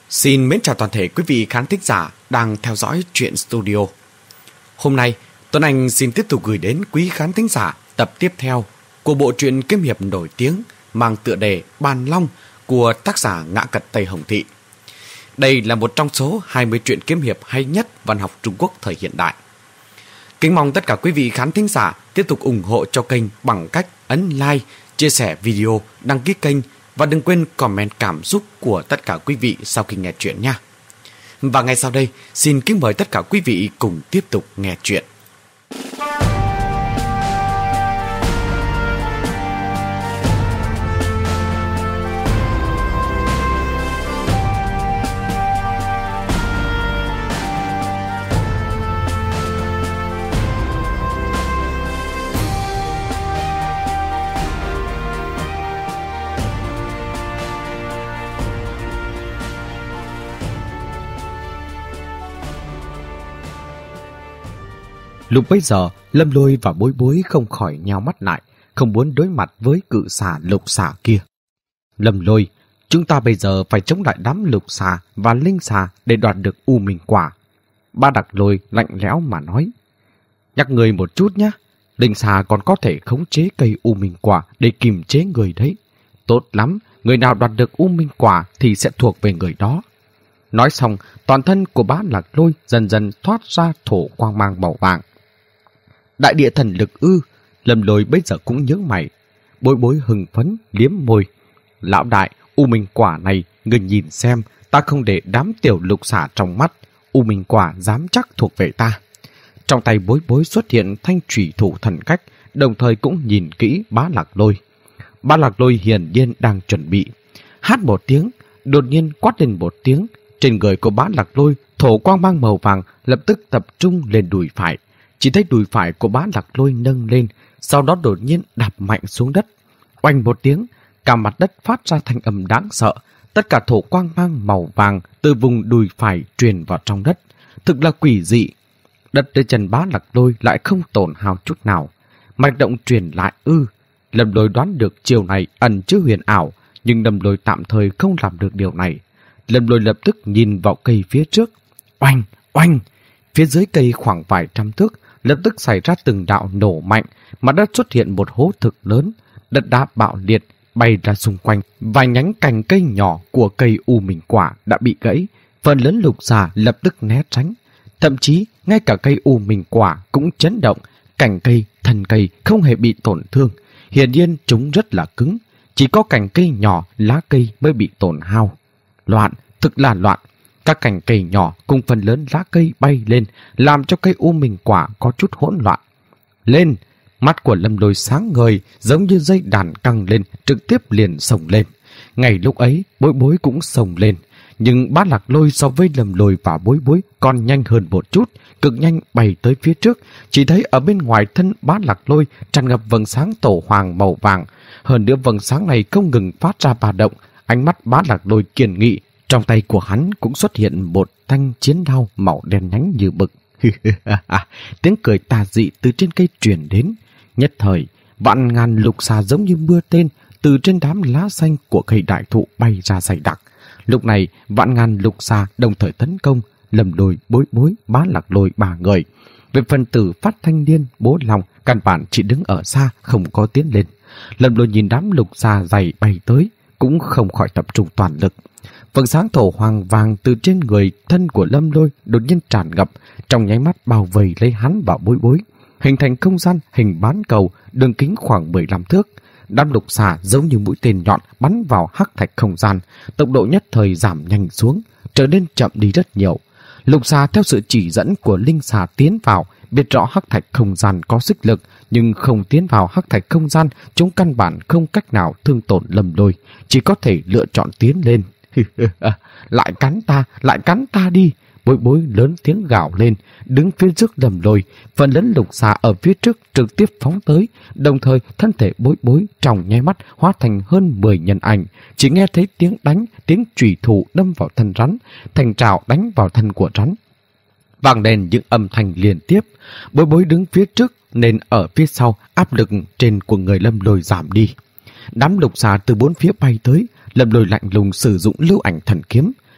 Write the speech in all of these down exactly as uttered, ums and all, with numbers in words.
Xin mến chào toàn thể quý vị khán thính giả đang theo dõi Truyện Studio. Hôm nay, Tuấn Anh xin tiếp tục gửi đến quý khán thính giả tập tiếp theo của bộ truyện kiếm hiệp nổi tiếng mang tựa đề Bàn Long của tác giả Ngã Cật Tây Hồng Thị. Đây là một trong số hai mươi truyện kiếm hiệp hay nhất văn học Trung Quốc thời hiện đại. Kính mong tất cả quý vị khán thính giả tiếp tục ủng hộ cho kênh bằng cách ấn like, chia sẻ video, đăng ký kênh và đừng quên comment cảm xúc của tất cả quý vị sau khi nghe chuyện nha. Và ngay sau đây, xin kính mời tất cả quý vị cùng tiếp tục nghe chuyện. Lúc bấy giờ, Lâm Lôi và Bối Bối không khỏi nheo mắt lại, không muốn đối mặt với cự xà lục xà kia. Lâm Lôi, chúng ta bây giờ phải chống lại đám lục xà và linh xà để đoạt được U Minh Quả. Ba Đặc Lôi lạnh lẽo mà nói. Nhắc người một chút nhé, linh xà còn có thể khống chế cây U Minh Quả để kiềm chế người đấy. Tốt lắm, người nào đoạt được U Minh Quả thì sẽ thuộc về người đó. Nói xong, toàn thân của Bá Lạc Lôi dần dần thoát ra thổ quang mang màu vàng. Đại địa thần lực ư? Lâm Lôi bây giờ cũng nhớ mày. Bối Bối hưng phấn liếm môi. Lão đại, U Minh Quả này, người nhìn xem, ta không để đám tiểu lục xả trong mắt. U Minh Quả dám chắc thuộc về ta. Trong tay Bối Bối xuất hiện thanh trùy thủ thần cách, đồng thời cũng nhìn kỹ Bá Lạc Lôi. Bá Lạc Lôi hiển nhiên đang chuẩn bị. Hát một tiếng, đột nhiên quát lên một tiếng. Trên người của Bá Lạc Lôi, thổ quang mang màu vàng lập tức tập trung lên đùi phải. Chỉ thấy đùi phải của Bá Lạc Lôi nâng lên, sau đó đột nhiên đạp mạnh xuống đất. Oanh một tiếng, cả mặt đất phát ra thanh âm đáng sợ. Tất cả thổ quang mang màu vàng từ vùng đùi phải truyền vào trong đất. Thực là quỷ dị. Đất dưới chân Bá Lạc Lôi lại không tổn hao chút nào. Mạch động truyền lại ư. Lâm Lôi đoán được chiều này ẩn chứa huyền ảo, nhưng Lâm Lôi tạm thời không làm được điều này. Lâm Lôi lập tức nhìn vào cây phía trước. Oanh, oanh! Phía dưới cây khoảng vài trăm thước, lập tức xảy ra từng đạo nổ mạnh, mặt đất xuất hiện một hố thực lớn, đất đá bạo liệt bay ra xung quanh, vài nhánh cành cây nhỏ của cây U Minh Quả đã bị gãy, phần lớn lục xà lập tức né tránh, thậm chí ngay cả cây U Minh Quả cũng chấn động, cành cây, thân cây không hề bị tổn thương, hiển nhiên chúng rất là cứng, chỉ có cành cây nhỏ, lá cây mới bị tổn hao. Loạn, thực là loạn. Các cành cây nhỏ cùng phần lớn lá cây bay lên, làm cho cây U Minh Quả có chút hỗn loạn. Lên! Mắt của Lâm Lôi sáng ngời, giống như dây đàn căng lên, trực tiếp liền xông lên. Ngay lúc ấy, Bối Bối cũng xông lên. Nhưng Bá Lạc Lôi so với Lâm Lôi và Bối Bối còn nhanh hơn một chút, cực nhanh bay tới phía trước. Chỉ thấy ở bên ngoài thân Bá Lạc Lôi tràn ngập vầng sáng tổ hoàng màu vàng. Hơn nữa vầng sáng này không ngừng phát ra ba động. Ánh mắt Bá Lạc Lôi kiên nghị. Trong tay của hắn cũng xuất hiện một thanh chiến đao màu đen nhánh như bực. Tiếng cười tà dị từ trên cây truyền đến. Nhất thời, vạn ngàn lục xà giống như mưa tên từ trên đám lá xanh của cây đại thụ bay ra dày đặc. Lúc này, vạn ngàn lục xà đồng thời tấn công, Lâm Lôi, Bối Bối, Bá Lạc Lôi ba người. Về phần tử Phát Thanh Niên, Bố Long, căn bản chỉ đứng ở xa, không có tiến lên. Lâm Lôi nhìn đám lục xà dày bay tới, cũng không khỏi tập trung toàn lực. Vầng sáng thổ hoàng vàng từ trên người thân của Lâm Lôi đột nhiên tràn ngập, trong nháy mắt bao vây lấy hắn và Bối Bối, hình thành không gian hình bán cầu, đường kính khoảng mười lăm thước. Đám lục xà giống như mũi tên nhọn bắn vào hắc thạch không gian, tốc độ nhất thời giảm nhanh xuống, trở nên chậm đi rất nhiều. Lục xà theo sự chỉ dẫn của linh xà tiến vào, biết rõ hắc thạch không gian có sức lực, nhưng không tiến vào hắc thạch không gian, chúng căn bản không cách nào thương tổn Lâm Lôi, chỉ có thể lựa chọn tiến lên. Lại cắn ta, lại cắn ta đi! Bối Bối lớn tiếng gào lên, đứng phía trước Lâm Lôi, phần lớn lục xà ở phía trước trực tiếp phóng tới, đồng thời thân thể Bối Bối trong nháy mắt hóa thành hơn mười nhân ảnh, chỉ nghe thấy tiếng đánh, tiếng chủy thủ đâm vào thân rắn, thành trảo đánh vào thân của rắn. Vang lên những âm thanh liên tiếp, Bối Bối đứng phía trước nên ở phía sau áp lực trên của người Lâm Lôi giảm đi. Đám lục xà từ bốn phía bay tới, Lâm Lôi lạnh lùng sử dụng lưu ảnh thần kiếm.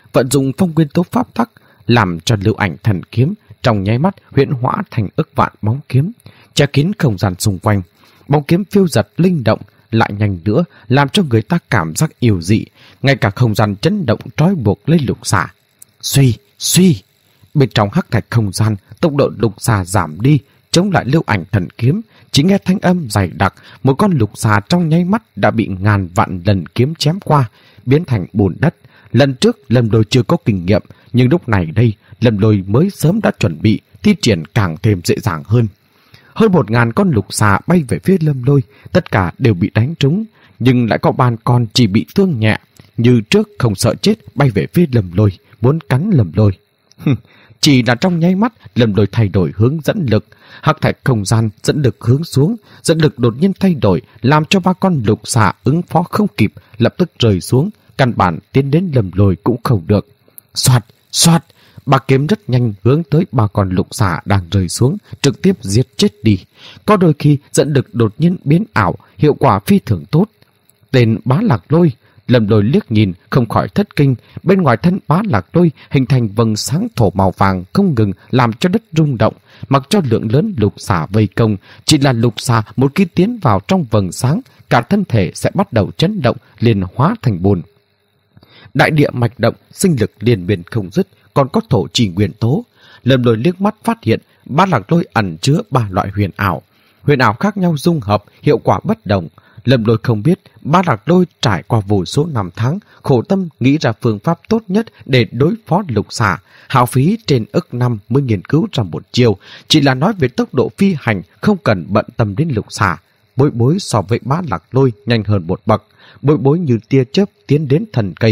vận dụng phong nguyên tố pháp tắc, làm cho lưu ảnh thần kiếm trong nháy mắt huyễn hóa thành ức vạn bóng kiếm, che kín không gian xung quanh. Bóng kiếm phiêu dật linh động, lại nhanh nữa, làm cho người ta cảm giác yêu dị, ngay cả không gian chấn động trói buộc lấy lục xà. Suy, suy, bên trong hắc thạch không gian, tốc độ lục xà giảm đi, chống lại lưu ảnh thần kiếm. Chỉ nghe thanh âm dày đặc, một con lục xà trong nháy mắt đã bị ngàn vạn lần kiếm chém qua, biến thành bùn đất. Lần trước Lâm Lôi chưa có kinh nghiệm, nhưng lúc này đây Lâm Lôi mới sớm đã chuẩn bị, thi triển càng thêm dễ dàng hơn. Hơn một ngàn con lục xà bay về phía Lâm Lôi, tất cả đều bị đánh trúng, nhưng lại có ban con chỉ bị thương nhẹ, như trước không sợ chết bay về phía Lâm Lôi, muốn cắn Lâm Lôi. Chỉ là trong nháy mắt, Lâm Lôi thay đổi hướng dẫn lực, hắc thạch không gian dẫn lực hướng xuống, dẫn lực đột nhiên thay đổi, làm cho ba con lục xà ứng phó không kịp, lập tức rơi xuống, căn bản tiến đến Lâm Lôi cũng không được. Soạt, soạt, ba kiếm rất nhanh hướng tới ba con lục xà đang rơi xuống, trực tiếp giết chết đi. Có đôi khi dẫn lực đột nhiên biến ảo, hiệu quả phi thường tốt. Tên Bá Lạc Lôi, Lâm Lôi liếc nhìn không khỏi thất kinh, bên ngoài thân Bá Lạc Lôi hình thành vầng sáng thổ màu vàng không ngừng làm cho đất rung động, mặc cho lượng lớn lục xà vây công, chỉ là lục xà một khi tiến vào trong vầng sáng, cả thân thể sẽ bắt đầu chấn động, liền hóa thành bùn. Đại địa mạch động, sinh lực liên miên không dứt, còn có thổ trì nguyên tố. Lâm Lôi liếc mắt phát hiện Bá Lạc Lôi ẩn chứa ba loại huyền ảo, huyền ảo khác nhau dung hợp, hiệu quả bất đồng. Lâm Lôi không biết Bá Lạc Lôi trải qua vô số năm tháng khổ tâm nghĩ ra phương pháp tốt nhất để đối phó lục xà, hao phí trên ức năm mới nghiên cứu ra một chiều, chỉ là nói về tốc độ phi hành, không cần bận tâm đến lục xà. Bối Bối so với Bá Lạc Lôi nhanh hơn một bậc, Bối Bối như tia chớp tiến đến thần cây.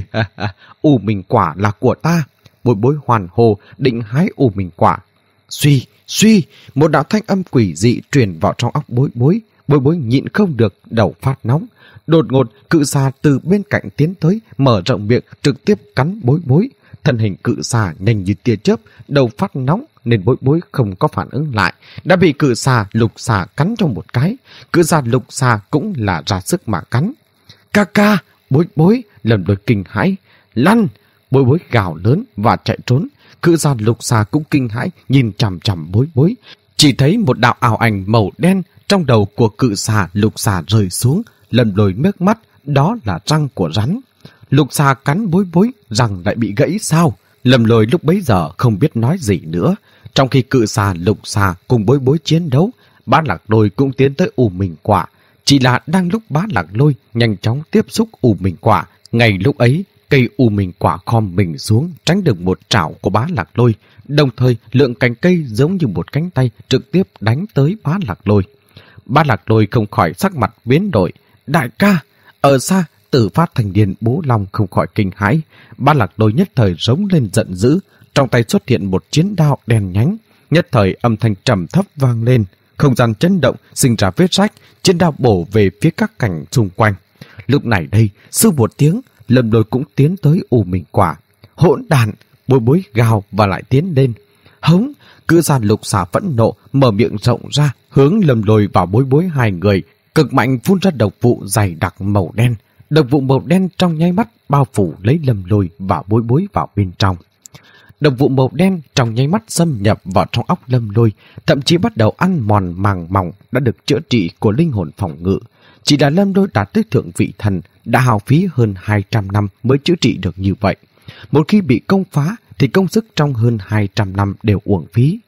U minh quả là của ta. Bối Bối hoàn hồ định hái u minh quả. Suy, suy, một đạo thanh âm quỷ dị truyền vào trong óc Bối Bối. Bối Bối nhịn không được, đầu phát nóng. Đột ngột, cự xà từ bên cạnh tiến tới, mở rộng miệng, trực tiếp cắn Bối Bối. Thân hình cự xà nhanh như tia chớp, đầu phát nóng nên Bối Bối không có phản ứng lại, đã bị cự xà lục xà cắn trong một cái. Cự xà lục xà cũng là ra sức mà cắn. Ca ca, Bối Bối, Lâm Lôi kinh hãi. Lăn! Bối Bối gào lớn và chạy trốn. Cự xà lục xà cũng kinh hãi nhìn chằm chằm Bối Bối. Chỉ thấy một đạo ảo ảnh màu đen trong đầu của cự xà lục xà rơi xuống. Lâm Lôi mếch mắt, đó là răng của rắn. Lục xà cắn Bối Bối, răng lại bị gãy sao? Lâm Lôi lúc bấy giờ không biết nói gì nữa. Trong khi cự xà lục xà cùng Bối Bối chiến đấu, Bá Lạc Lôi cũng tiến tới u minh quả. Chỉ là đang lúc Bá Lạc Lôi nhanh chóng tiếp xúc u minh quả, ngay lúc ấy cây u minh quả khom mình xuống tránh được một trảo của Bá Lạc Lôi, đồng thời lượng cành cây giống như một cánh tay trực tiếp đánh tới Bá Lạc Lôi. Bá Lạc Lôi không khỏi sắc mặt biến đổi. Đại ca! Ở xa, Tử Phát thành điền Bố Long không khỏi kinh hãi. Bá Lạc Lôi nhất thời rống lên giận dữ, trong tay xuất hiện một chiến đao đen nhánh. Nhất thời âm thanh trầm thấp vang lên, không gian chấn động, sinh ra vết rách, chiến đao bổ về phía các cảnh xung quanh. Lúc này đây, sư một tiếng, Lâm Lôi cũng tiến tới u minh quả. Hỗn đàn! Bối Bối gào và lại tiến lên. Hống! Cự xà lục xà phẫn nộ, mở miệng rộng ra, hướng Lâm Lôi vào Bối Bối hai người, cực mạnh phun ra độc vụ dày đặc màu đen. Độc vụ màu đen trong nháy mắt bao phủ lấy Lâm Lôi và Bối Bối vào bên trong. Độc vụ màu đen trong nháy mắt xâm nhập vào trong óc Lâm Lôi, thậm chí bắt đầu ăn mòn màng mỏng đã được chữa trị của linh hồn phòng ngự. Chỉ là Lâm Lôi đạt tới thượng vị thần, đã hao phí hơn hai trăm năm mới chữa trị được như vậy. Một khi bị công phá thì công sức trong hơn hai trăm năm đều uổng phí.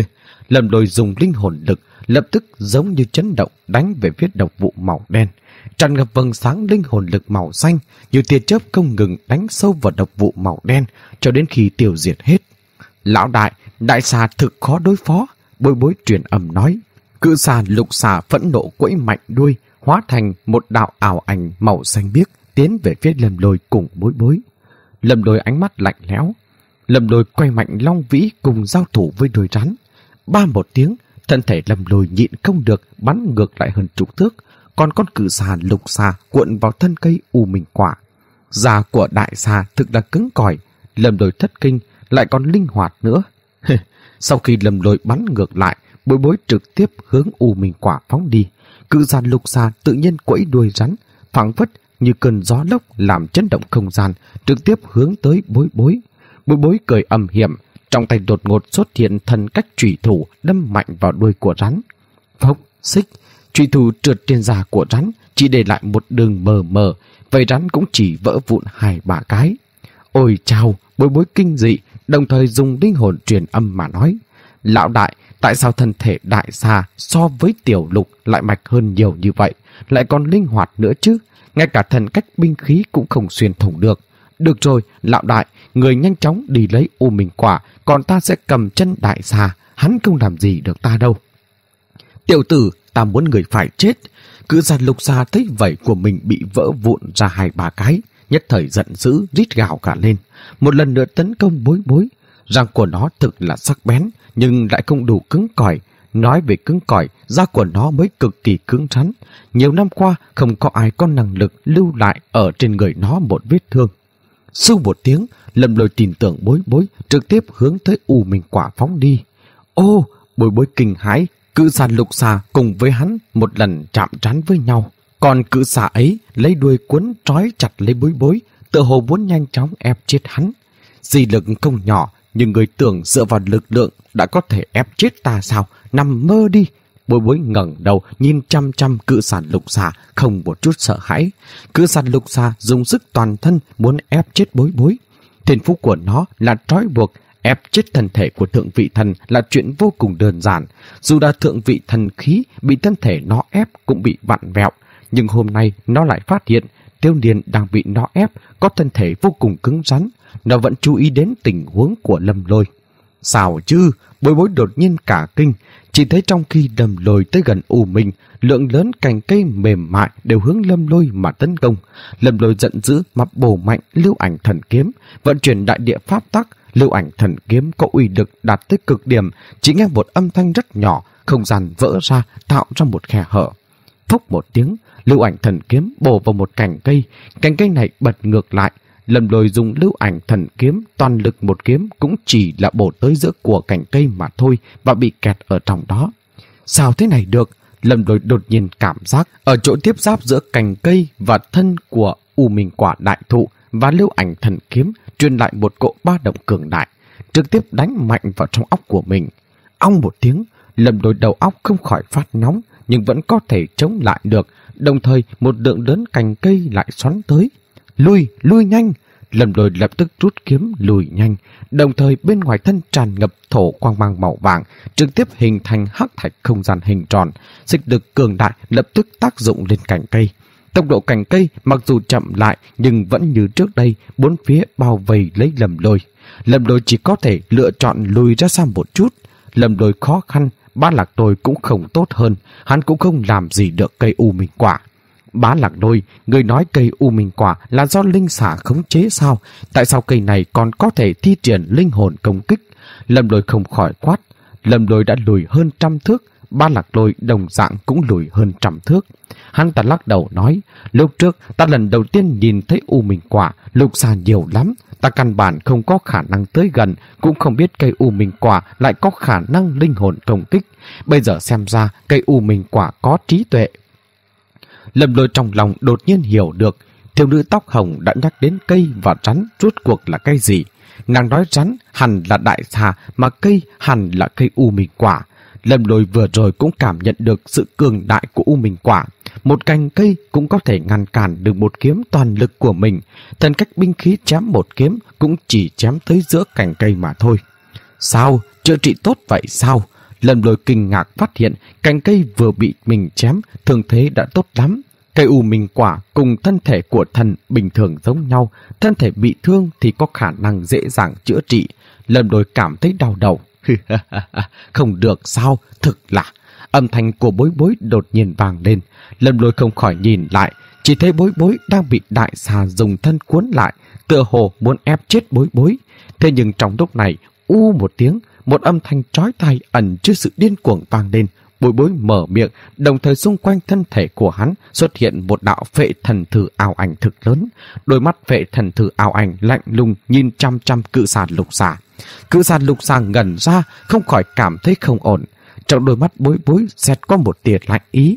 Lâm Lôi dùng linh hồn lực, lập tức giống như chấn động đánh về phía độc vụ màu đen. Tràn ngập vầng sáng linh hồn lực màu xanh, như tia chớp không ngừng đánh sâu vào độc vụ màu đen cho đến khi tiêu diệt hết. Lão đại, đại xà thực khó đối phó, Bối Bối truyền âm nói. Cự xà lục xà phẫn nộ quẫy mạnh đuôi, hóa thành một đạo ảo ảnh màu xanh biếc tiến về phía Lâm Lôi cùng Bối Bối. Lâm Lôi ánh mắt lạnh lẽo. Lâm Lôi quay mạnh long vĩ cùng giao thủ với đuôi rắn. Ba một tiếng, thân thể Lâm Lôi nhịn không được bắn ngược lại hơn chục thước, còn con cự xà lục xà cuộn vào thân cây u minh quả. Da của đại xà thực là cứng cỏi, Lâm Lôi thất kinh, lại còn linh hoạt nữa. Sau khi Lâm Lôi bắn ngược lại, Bối Bối trực tiếp hướng u minh quả phóng đi. Cự xà lục xà tự nhiên quẫy đuôi rắn, phảng phất như cơn gió lốc làm chấn động không gian, trực tiếp hướng tới Bối Bối. Bối Bối cười âm hiểm, trong tay đột ngột xuất hiện thần cách chủy thủ đâm mạnh vào đuôi của rắn. Phốc, xích, chủy thủ trượt trên da của rắn, chỉ để lại một đường mờ mờ, vậy rắn cũng chỉ vỡ vụn hai ba cái. Ôi chao, Bối Bối kinh dị, đồng thời dùng linh hồn truyền âm mà nói: Lão đại, tại sao thân thể đại xà so với tiểu lục lại mạch hơn nhiều như vậy, lại còn linh hoạt nữa chứ? Ngay cả thần cách binh khí cũng không xuyên thủng được. Được rồi, lão đại, người nhanh chóng đi lấy U Minh Quả, còn ta sẽ cầm chân đại xà, hắn không làm gì được ta đâu. Tiểu tử, ta muốn người phải chết. Cự xà lục xà thấy vảy của mình bị vỡ vụn ra hai ba cái, nhất thời giận dữ rít gào cả lên, một lần nữa tấn công Bối Bối. Răng của nó thực là sắc bén, nhưng lại không đủ cứng cỏi. Nói về cứng cỏi, da của nó mới cực kỳ cứng rắn. Nhiều năm qua, không có ai có năng lực lưu lại ở trên người nó một vết thương. Sưu một tiếng, Lâm Lôi tin tưởng Bối Bối, trực tiếp hướng tới U Minh Quả phóng đi. Ô, Bối Bối kinh hãi, cự xà lục xà cùng với hắn một lần chạm trán với nhau. Còn cự xà ấy lấy đuôi cuốn trói chặt lấy Bối Bối, tựa hồ muốn nhanh chóng ép chết hắn. Dị lực không nhỏ, nhưng người tưởng dựa vào lực lượng đã có thể ép chết ta sao? Nằm mơ đi. Bối Bối ngẩng đầu nhìn chăm chăm cự xà lục xà, không một chút sợ hãi. Cự xà lục xà dùng sức toàn thân muốn ép chết Bối Bối. Thiên phú của nó là trói buộc, ép chết thân thể của thượng vị thần là chuyện vô cùng đơn giản. Dù đã thượng vị thần khí bị thân thể nó ép cũng bị vặn vẹo, nhưng hôm nay nó lại phát hiện Tiêu Niên đang bị nó ép, có thân thể vô cùng cứng rắn. Nó vẫn chú ý đến tình huống của Lâm Lôi. Sao chứ? Bối Bối đột nhiên cả kinh, chỉ thấy trong khi Lâm Lôi tới gần U Minh, lượng lớn cành cây mềm mại đều hướng Lâm Lôi mà tấn công. Lâm Lôi giận dữ mà bổ mạnh lưu ảnh thần kiếm, vận chuyển đại địa pháp tắc. Lưu ảnh thần kiếm có uy lực đạt tới cực điểm, chỉ nghe một âm thanh rất nhỏ, không gian vỡ ra, tạo ra một khe hở. Phốc một tiếng, lưu ảnh thần kiếm bổ vào một cành cây, cành cây này bật ngược lại. Lâm Lôi dùng lưu ảnh thần kiếm toàn lực một kiếm cũng chỉ là bổ tới giữa của cành cây mà thôi, và bị kẹt ở trong đó. Sao thế này được? Lâm Lôi đột nhiên cảm giác ở chỗ tiếp giáp giữa cành cây và thân của U Minh Quả đại thụ và lưu ảnh thần kiếm truyền lại một cỗ ba động cường đại, trực tiếp đánh mạnh vào trong óc của mình. Ong một tiếng, Lâm Lôi đầu óc không khỏi phát nóng, nhưng vẫn có thể chống lại được. Đồng thời một lượng lớn cành cây lại xoắn tới. Lui, lui nhanh! Lâm Lôi lập tức rút kiếm lùi nhanh, đồng thời bên ngoài thân tràn ngập thổ quang mang màu vàng, trực tiếp hình thành hắc thạch không gian hình tròn. Xích lực cường đại lập tức tác dụng lên cành cây. Tốc độ cành cây mặc dù chậm lại nhưng vẫn như trước đây, bốn phía bao vây lấy Lâm Lôi. Lâm Lôi chỉ có thể lựa chọn lùi ra xa một chút. Lâm Lôi khó khăn, Bá Lạc Đôi cũng không tốt hơn, hắn cũng không làm gì được cây U Minh Quả. Bá Lạc Đôi, người nói cây U Minh Quả là do linh xả khống chế sao? Tại sao cây này còn có thể thi triển linh hồn công kích? Lâm Lôi không khỏi quát. Lâm Lôi đã lùi hơn trăm thước, Bá Lạc Đôi đồng dạng cũng lùi hơn trăm thước. Hắn ta lắc đầu nói, lúc trước ta lần đầu tiên nhìn thấy U Minh Quả, lục xà nhiều lắm, ta căn bản không có khả năng tới gần, cũng không biết cây U Minh Quả lại có khả năng linh hồn công kích. Bây giờ xem ra cây U Minh Quả có trí tuệ. Lâm Lôi trong lòng đột nhiên hiểu được, thiếu nữ tóc hồng đã nhắc đến cây và rắn rốt cuộc là cây gì. Nàng nói rắn hẳn là đại xà, mà cây hẳn là cây U Minh Quả. Lâm Lôi vừa rồi cũng cảm nhận được sự cường đại của U Minh Quả. Một cành cây cũng có thể ngăn cản được một kiếm toàn lực của mình. Thần cách binh khí chém một kiếm cũng chỉ chém tới giữa cành cây mà thôi. Sao? Chữa trị tốt vậy sao? Lâm Lôi kinh ngạc phát hiện cành cây vừa bị mình chém, thương thế đã tốt lắm. Cây U Minh Quả cùng thân thể của thần bình thường giống nhau, thân thể bị thương thì có khả năng dễ dàng chữa trị. Lâm Lôi cảm thấy đau đầu. Không được sao? Thực là... Âm thanh của Bối Bối đột nhiên vang lên. Lâm Lôi không khỏi nhìn lại, chỉ thấy Bối Bối đang bị đại xà dùng thân cuốn lại, tựa hồ muốn ép chết Bối Bối. Thế nhưng trong lúc này, u một tiếng, một âm thanh chói tai ẩn chứa sự điên cuồng vang lên. Bối Bối mở miệng, đồng thời xung quanh thân thể của hắn xuất hiện một đạo phệ thần thử ảo ảnh thực lớn. Đôi mắt phệ thần thử ảo ảnh lạnh lùng nhìn chăm chăm cự xà lục xà. Cự xà lục xà ngẩn ra, không khỏi cảm thấy không ổn. Trong đôi mắt Bối Bối xẹt qua một tia lạnh ý.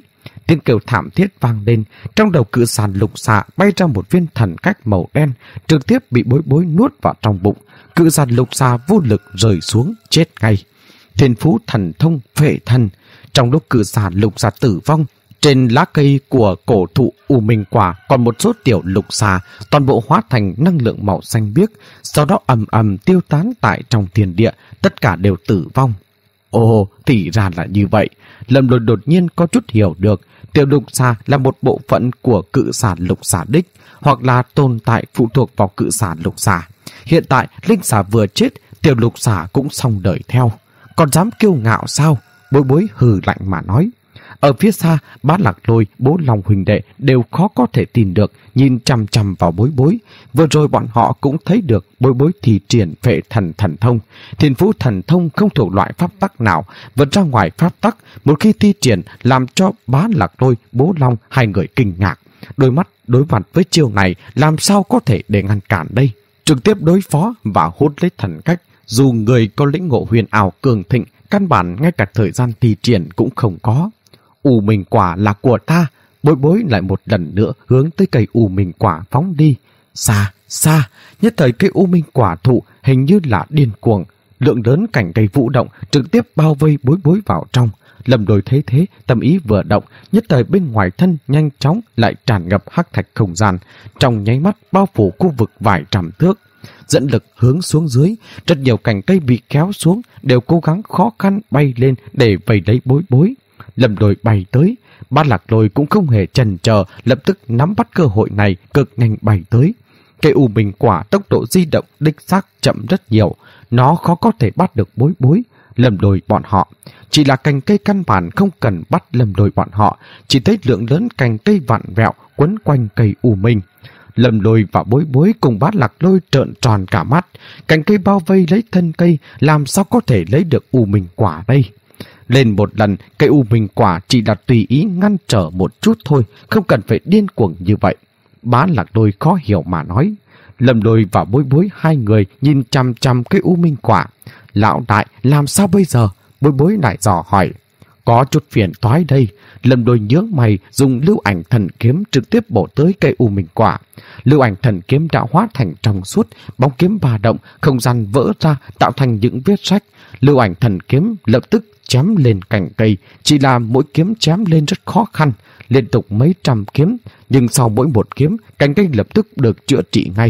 tiếng kêu thảm thiết vang lên. Trong đầu cự xà lục xà bay ra một viên thần cách màu đen, trực tiếp bị Bối Bối nuốt vào trong bụng. Cự xà lục xà vô lực rơi xuống, chết ngay. Thiên phú thần thông phệ thần. Trong lúc cự xà lục xà tử vong, trên lá cây của cổ thụ U Minh Quả còn một số tiểu lục xà, toàn bộ hóa thành năng lượng màu xanh biếc, sau đó ầm ầm tiêu tán tại trong thiên địa, tất cả đều tử vong. Ồ, thì ra là như vậy. Lâm Lôi đột nhiên có chút hiểu được, tiểu lục xà là một bộ phận của cự xà lục xà đích, hoặc là tồn tại phụ thuộc vào cự xà lục xà. Hiện tại linh xà vừa chết, tiểu lục xà cũng xong đời theo. Còn dám kiêu ngạo sao? Bối Bối hừ lạnh mà nói. Ở phía xa, Bá Lạc Lôi, Bố Long huynh đệ đều khó có thể tin được, nhìn chằm chằm vào Bối Bối. Vừa rồi bọn họ cũng thấy được Bối Bối thì triển phệ thần thần thông. Thiên phú thần thông không thuộc loại pháp tắc nào, vượt ra ngoài pháp tắc, một khi thi triển làm cho Bá Lạc Lôi, Bố Long hai người kinh ngạc. Đôi mắt đối mặt với chiêu này làm sao có thể để ngăn cản đây? Trực tiếp đối phó và hút lấy thần cách, dù người có lĩnh ngộ huyền ảo cường thịnh, căn bản ngay cả thời gian thi triển cũng không có. U Minh Quả là của ta. Bối Bối lại một lần nữa hướng tới cây U Minh Quả phóng đi. Xa, xa, nhất thời cây U Minh Quả thụ hình như là điên cuồng. Lượng lớn cành cây vũ động trực tiếp bao vây Bối Bối vào trong. Lâm Đôi thấy thế, tâm ý vừa động, nhất thời bên ngoài thân nhanh chóng lại tràn ngập hắc thạch không gian, trong nháy mắt bao phủ khu vực vài trăm thước. Dẫn lực hướng xuống dưới, rất nhiều cành cây bị kéo xuống đều cố gắng khó khăn bay lên để vây lấy Bối Bối. Lâm Đôi bay tới, Bá Lạc Lôi cũng không hề chần chờ, lập tức nắm bắt cơ hội này, cực nhanh bay tới. Cây U Minh Quả tốc độ di động đích xác chậm rất nhiều, nó khó có thể bắt được Bối Bối. Lâm Đôi bọn họ chỉ là cành cây căn bản không cần bắt Lâm Đôi bọn họ, chỉ thấy lượng lớn cành cây vặn vẹo quấn quanh cây U Minh. Lâm Đôi và Bối Bối cùng Bá Lạc Lôi trợn tròn cả mắt, cành cây bao vây lấy thân cây, làm sao có thể lấy được U Minh Quả đây? Lên một lần, cây U Minh Quả chỉ là tùy ý ngăn trở một chút thôi, không cần phải điên cuồng như vậy. Bá Lạc Lôi khó hiểu mà nói. Lâm Đôi và Bối Bối hai người nhìn chằm chằm cây U Minh Quả. Lão đại, làm sao bây giờ? Bối Bối lại dò hỏi. Có chút phiền toái đây. Lâm Đôi nhướng mày, dùng lưu ảnh thần kiếm trực tiếp bổ tới cây U Minh Quả. Lưu ảnh thần kiếm đã hóa thành trong suốt, bóng kiếm ba động, không gian vỡ ra tạo thành những vết rách. Lưu ảnh thần kiếm lập tức chém lên cành cây, chỉ là mỗi kiếm chém lên rất khó khăn, liên tục mấy trăm kiếm, nhưng sau mỗi một kiếm, cành cây lập tức được chữa trị ngay.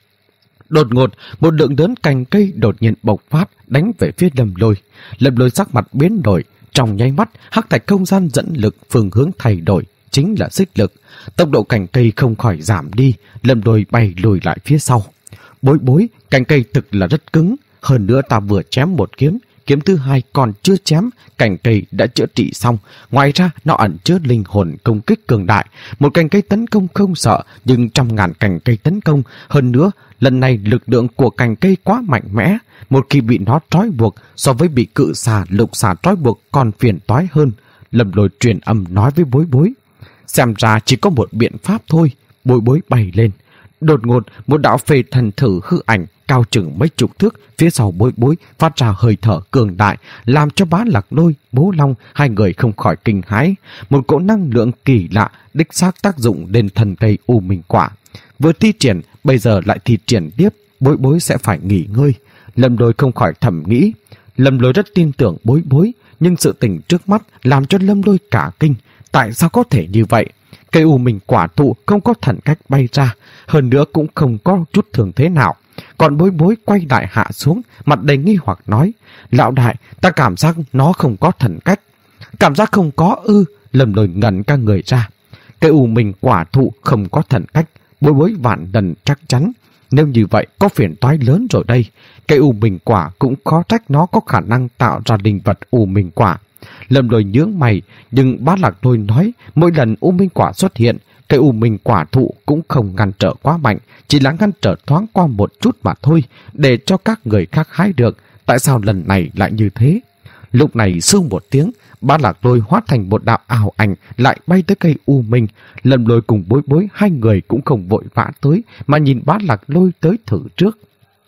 Đột ngột, một lượng lớn cành cây đột nhiên bộc phát, đánh về phía Lâm Lôi. Lâm Lôi sắc mặt biến đổi, trong nháy mắt, hắc thạch không gian dẫn lực phương hướng thay đổi, chính là xích lực. Tốc độ cành cây không khỏi giảm đi, Lâm Lôi bay lùi lại phía sau. Bối Bối, cành cây thực là rất cứng, hơn nữa ta vừa chém một kiếm, kiếm thứ hai còn chưa chém, cành cây đã chữa trị xong. Ngoài ra, nó ẩn chứa linh hồn công kích cường đại. Một cành cây tấn công không sợ, nhưng trăm ngàn cành cây tấn công. Hơn nữa, lần này lực lượng của cành cây quá mạnh mẽ. Một khi bị nó trói buộc, so với bị cự xà, lục xà trói buộc còn phiền toái hơn. Lâm Lôi truyền âm nói với Bối Bối. Xem ra chỉ có một biện pháp thôi. Bối Bối bay lên. Đột ngột, một đạo phệ thần thử hư ảnh cao chừng mấy chục thước phía sau Bối Bối phát ra hơi thở cường đại, làm cho Bá Lạc Lôi, Bố Long hai người không khỏi kinh hãi. Một cỗ năng lượng kỳ lạ đích xác tác dụng lên thân cây U Minh Quả. Vừa thi triển, bây giờ lại thi triển tiếp, Bối Bối sẽ phải nghỉ ngơi. Lâm Lôi không khỏi thầm nghĩ. Lâm Lôi rất tin tưởng Bối Bối, nhưng sự tình trước mắt làm cho Lâm Lôi cả kinh. Tại sao có thể như vậy? Cây U Minh Quả thụ không có thần cách bay ra, hơn nữa cũng không có chút thường thế nào. Còn Bối Bối quay lại hạ xuống, mặt đầy nghi hoặc nói. Lão đại, ta cảm giác nó không có thần cách. Cảm giác không có ư? Lâm Lôi ngẩn cả người ra. Cây U Minh Quả thụ không có thần cách, Bối Bối vạn lần chắc chắn. Nếu như vậy có phiền toái lớn rồi đây. Cây U Minh Quả cũng khó trách nó có khả năng tạo ra linh vật U Minh Quả. Lâm Lôi nhướng mày, nhưng Bá Lạc Lôi nói mỗi lần U Minh Quả xuất hiện, cây U Minh Quả thụ cũng không ngăn trở quá mạnh, chỉ là ngăn trở thoáng qua một chút mà thôi, để cho các người khác hái được. Tại sao lần này lại như thế? Lúc này sưu một tiếng, Bá Lạc Lôi hóa thành một đạo ảo ảnh lại bay tới cây U Minh. Lâm Lôi cùng Bối Bối hai người cũng không vội vã tới, mà nhìn Bá Lạc Lôi tới thử trước.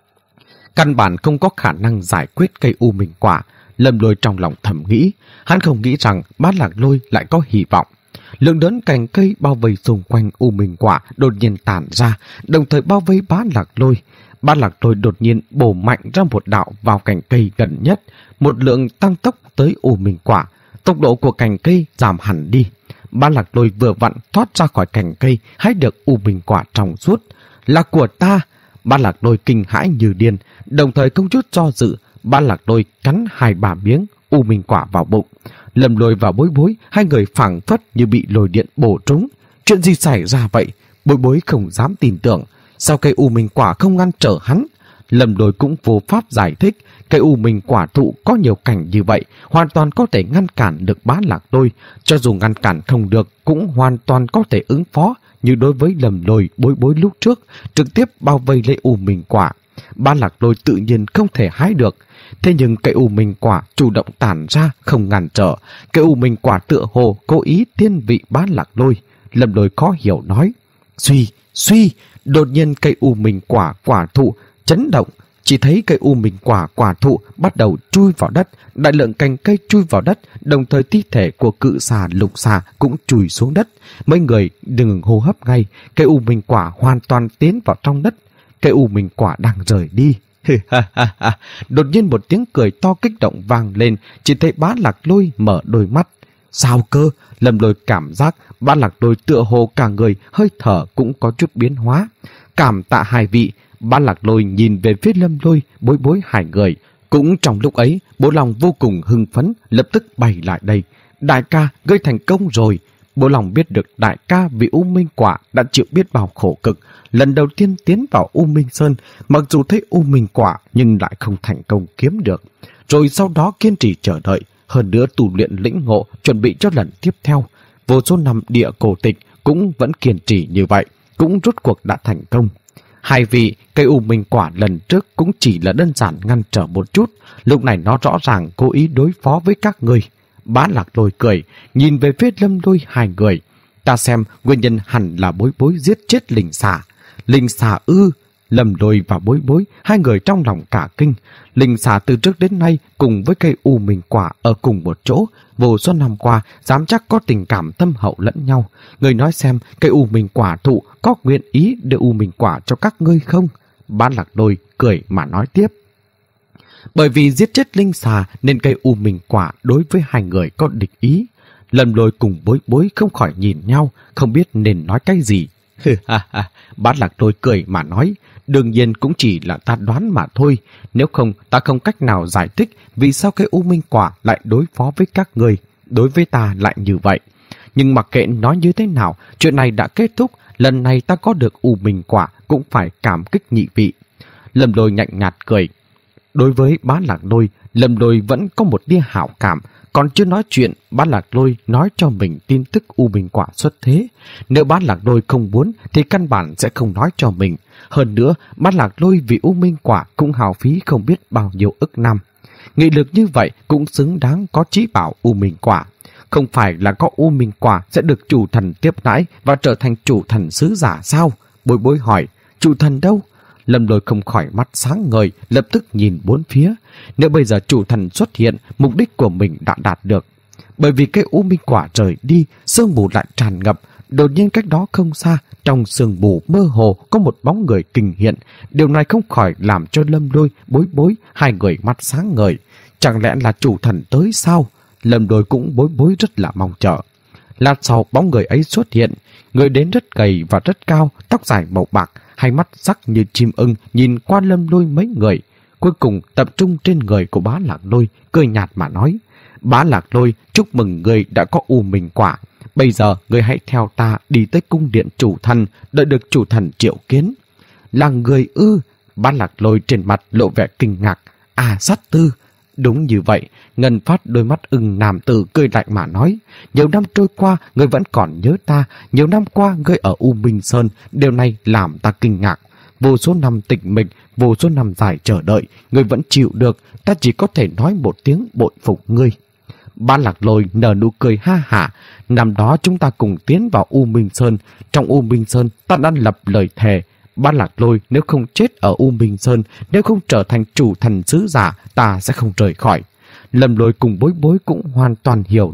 Căn bản không có khả năng giải quyết cây U Minh Quả. Lâm Lôi trong lòng thầm nghĩ, hắn không nghĩ rằng Bá Lạc Lôi lại có hy vọng. lượng lớn cành cây bao vây xung quanh U Minh Quả đột nhiên tản ra, đồng thời bao vây Bá Lạc Lôi. Bá Lạc Lôi đột nhiên bổ mạnh ra một đạo vào cành cây gần nhất, một lượng tăng tốc tới U Minh Quả. Tốc độ của cành cây giảm hẳn đi. Bá Lạc Lôi vừa vặn thoát ra khỏi cành cây, hái được U Minh Quả trong suốt. Là của ta! Bá Lạc Lôi kinh hãi như điên, đồng thời không chút do dự, Bá Lạc Lôi cắn hai ba miếng U Minh Quả vào bụng. Lâm Lôi và Bối Bối, hai người phảng phất như bị lôi điện bổ trúng. Chuyện gì xảy ra vậy? Bối Bối không dám tin tưởng. Sao cây U Minh Quả không ngăn trở hắn? Lâm Lôi cũng vô pháp giải thích. Cây U Minh Quả thụ có nhiều cảnh như vậy, hoàn toàn có thể ngăn cản được Bá Lạc Lôi. Cho dù ngăn cản không được, cũng hoàn toàn có thể ứng phó. Như đối với Lâm Lôi, Bối Bối lúc trước, trực tiếp bao vây lấy U Minh Quả. Bá Lạc Lôi tự nhiên không thể hái được. Thế nhưng cây U Minh Quả chủ động tản ra, không ngăn trở. Cây U Minh Quả tựa hồ cố ý thiên vị Bá Lạc Lôi. Lâm Lôi khó hiểu nói: Suy, suy! Đột nhiên cây U Minh Quả quả thụ chấn động. Chỉ thấy cây U Minh Quả quả thụ bắt đầu chui vào đất, đại lượng cành cây chui vào đất, đồng thời thi thể của cự xà lục xà cũng chui xuống đất. Mấy người đừng hô hấp ngay, cây U Minh Quả hoàn toàn tiến vào trong đất. Cây U Minh Quả đang rời đi. Đột nhiên một tiếng cười to kích động vang lên, chỉ thấy Bá Lạc Lôi mở đôi mắt. Sao cơ? Lâm Lôi cảm giác Bá Lạc Lôi tựa hồ cả người hơi thở cũng có chút biến hóa. Cảm tạ hai vị. Bá Lạc Lôi nhìn về phía Lâm Lôi, Bối Bối hai người. Cũng trong lúc ấy, Bố Long vô cùng hưng phấn, lập tức bay lại đây. Đại ca, ngươi thành công rồi. Bố Long biết được đại ca vì U Minh Quả đã chịu biết bao khổ cực, lần đầu tiên tiến vào U Minh Sơn, mặc dù thấy U Minh Quả nhưng lại không thành công kiếm được. Rồi sau đó kiên trì chờ đợi, hơn nữa tu luyện lĩnh ngộ, chuẩn bị cho lần tiếp theo. Vô số năm địa cổ tịch cũng vẫn kiên trì như vậy, cũng rốt cuộc đã thành công. Hai vị, cây U Minh Quả lần trước cũng chỉ là đơn giản ngăn trở một chút, lúc này nó rõ ràng cố ý đối phó với các ngươi. Bá Lạc Lôi cười, nhìn về phía Lâm Lôi hai người. Ta xem nguyên nhân hẳn là Bối Bối giết chết Linh xà. Linh xà ư? Lâm Lôi và Bối Bối, hai người trong lòng cả kinh. Linh xà từ trước đến nay cùng với cây U Minh Quả ở cùng một chỗ, vô số năm qua dám chắc có tình cảm thâm hậu lẫn nhau. Người nói xem cây U Minh Quả thụ có nguyện ý đưa U Minh Quả cho các ngươi không? Bá Lạc Lôi cười mà nói tiếp. Bởi vì giết chết Linh xà nên cây U Minh Quả đối với hai người có địch ý. Lâm Lôi cùng Bối Bối không khỏi nhìn nhau, không biết nên nói cái gì. Bá Lạc Lôi cười mà nói, đương nhiên cũng chỉ là ta đoán mà thôi, nếu không ta không cách nào giải thích vì sao cái U Minh Quả lại đối phó với các người, đối với ta lại như vậy. Nhưng mặc kệ nói như thế nào, chuyện này đã kết thúc, lần này ta có được U Minh Quả cũng phải cảm kích nhị vị. Lâm Lôi nhạnh nhạt cười. Đối với Bá Lạc Lôi, Lâm Lôi vẫn có một tia hảo cảm. Còn chưa nói chuyện, Bá Lạc Lôi nói cho mình tin tức U Minh Quả xuất thế. Nếu Bá Lạc Lôi không muốn thì căn bản sẽ không nói cho mình. Hơn nữa, Bá Lạc Lôi vì U Minh Quả cũng hào phí không biết bao nhiêu ức năm. Nghị lực như vậy cũng xứng đáng có chí bảo U Minh Quả. Không phải là có U Minh Quả sẽ được chủ thần tiếp đãi và trở thành chủ thần sứ giả sao? Bối Bối hỏi, chủ thần đâu? Lâm Lôi không khỏi mắt sáng ngời, lập tức nhìn bốn phía. Nếu bây giờ chủ thần xuất hiện, mục đích của mình đã đạt được. Bởi vì cái U Minh Quả rời đi, sương mù lại tràn ngập. Đột nhiên cách đó không xa, trong sương mù mơ hồ có một bóng người kinh hiện. Điều này không khỏi làm cho Lâm Lôi, Bối Bối, hai người mắt sáng ngời. Chẳng lẽ là chủ thần tới sao? Lâm Lôi cũng Bối Bối rất là mong chờ. Lát sau bóng người ấy xuất hiện. Người đến rất gầy và rất cao, tóc dài màu bạc, hai mắt sắc như chim ưng nhìn qua Lâm Lôi mấy người. Cuối cùng tập trung trên người của Bá Lạc Lôi, cười nhạt mà nói: Bá Lạc Lôi, chúc mừng người đã có U Minh Quả. Bây giờ người hãy theo ta đi tới cung điện chủ thần, đợi được chủ thần triệu kiến. Là người ư? Bá Lạc Lôi trên mặt lộ vẻ kinh ngạc. À, Sát Tư. Đúng như vậy. Ngân phát đôi mắt ưng nam tử cười lạnh mà nói: nhiều năm trôi qua, ngươi vẫn còn nhớ ta. Nhiều năm qua, ngươi ở U Minh Sơn. Điều này làm ta kinh ngạc. Vô số năm tịch mịch, vô số năm dài chờ đợi, ngươi vẫn chịu được. Ta chỉ có thể nói một tiếng bội phục ngươi. Bá Lạc Lôi nở nụ cười ha hả. Năm đó chúng ta cùng tiến vào U Minh Sơn. Trong U Minh Sơn, ta đã lập lời thề. Bá Lạc Lôi nếu không chết ở U Minh Sơn, nếu không trở thành chủ thần sứ giả, ta sẽ không rời khỏi. Lâm Lôi cùng Bối Bối cũng hoàn toàn hiểu được.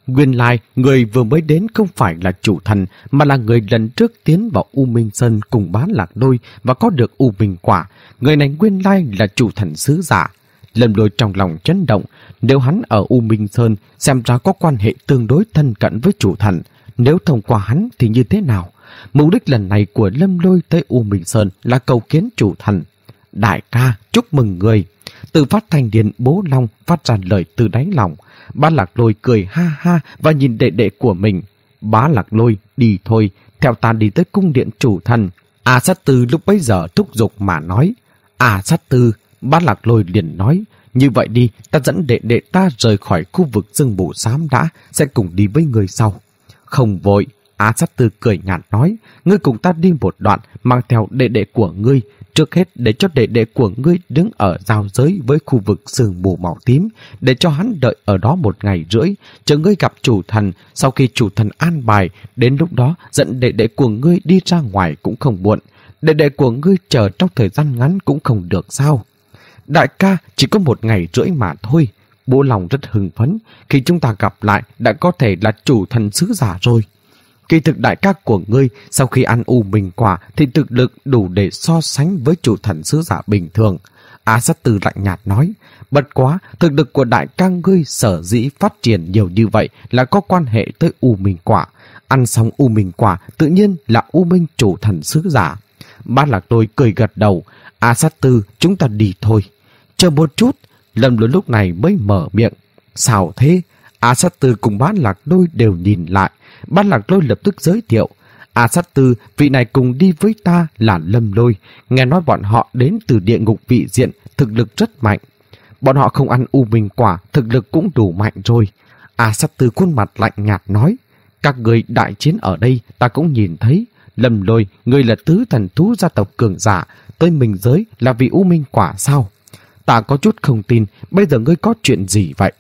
Nguyên lai người vừa mới đến không phải là chủ thần, mà là người lần trước tiến vào U Minh Sơn cùng Bá Lạc Lôi và có được U Minh Quả. Người này nguyên lai là chủ thần sứ giả. Lâm Lôi trong lòng chấn động. Nếu hắn ở U Minh Sơn, xem ra có quan hệ tương đối thân cận với chủ thần. Nếu thông qua hắn thì như thế nào? Mục đích lần này của Lâm Lôi tới U Minh Sơn là cầu kiến chủ thần. Đại ca, chúc mừng người. Từ phát thành điện Bố Long phát ra lời từ đáy lòng. Bá Lạc Lôi cười ha ha và nhìn đệ đệ của mình. Bá Lạc Lôi, đi thôi, theo ta đi tới cung điện chủ thần. A Sát Tư lúc bấy giờ thúc giục mà nói. A Sát Tư, Bá Lạc Lôi liền nói, như vậy đi, ta dẫn đệ đệ ta rời khỏi khu vực sương mù xám đã, sẽ cùng đi với người sau. Không vội, A Sát Tư cười nhạt nói, ngươi cùng ta đi một đoạn, mang theo đệ đệ của ngươi. Trước hết để cho đệ đệ của ngươi đứng ở giao giới với khu vực sương mù màu tím, để cho hắn đợi ở đó một ngày rưỡi, chờ ngươi gặp chủ thần. Sau khi chủ thần an bài, đến lúc đó dẫn đệ đệ của ngươi đi ra ngoài cũng không muộn. Đệ đệ của ngươi chờ trong thời gian ngắn cũng không được sao? Đại ca, chỉ có một ngày rưỡi mà thôi. Bố Long rất hưng phấn, khi chúng ta gặp lại đã có thể là chủ thần sứ giả rồi. Kỳ thực đại ca của ngươi sau khi ăn U Minh Quả thì thực lực đủ để so sánh với chủ thần sứ giả bình thường. A Sát Tư lạnh nhạt nói, bất quá thực lực của đại ca ngươi sở dĩ phát triển nhiều như vậy là có quan hệ tới U Minh Quả. Ăn xong U Minh Quả tự nhiên là U Minh chủ thần sứ giả. Bá Lạc Lôi cười gật đầu. A Sát Tư, chúng ta đi thôi. Chờ một chút. Lâm Lôi lúc này mới mở miệng. Sao thế? A Sát Tư cùng Bá Lạc Lôi đều nhìn lại. Bá Lạc Lôi lập tức giới thiệu. A Sát Tư, vị này cùng đi với ta là Lâm Lôi. Nghe nói bọn họ đến từ địa ngục vị diện, thực lực rất mạnh. Bọn họ không ăn U Minh Quả, thực lực cũng đủ mạnh rồi. A Sát Tư khuôn mặt lạnh nhạt nói. Các người đại chiến ở đây ta cũng nhìn thấy. Lâm Lôi, ngươi là tứ thần thú gia tộc cường giả, tới minh giới là vì U Minh Quả sao? Ta có chút không tin, bây giờ ngươi có chuyện gì vậy?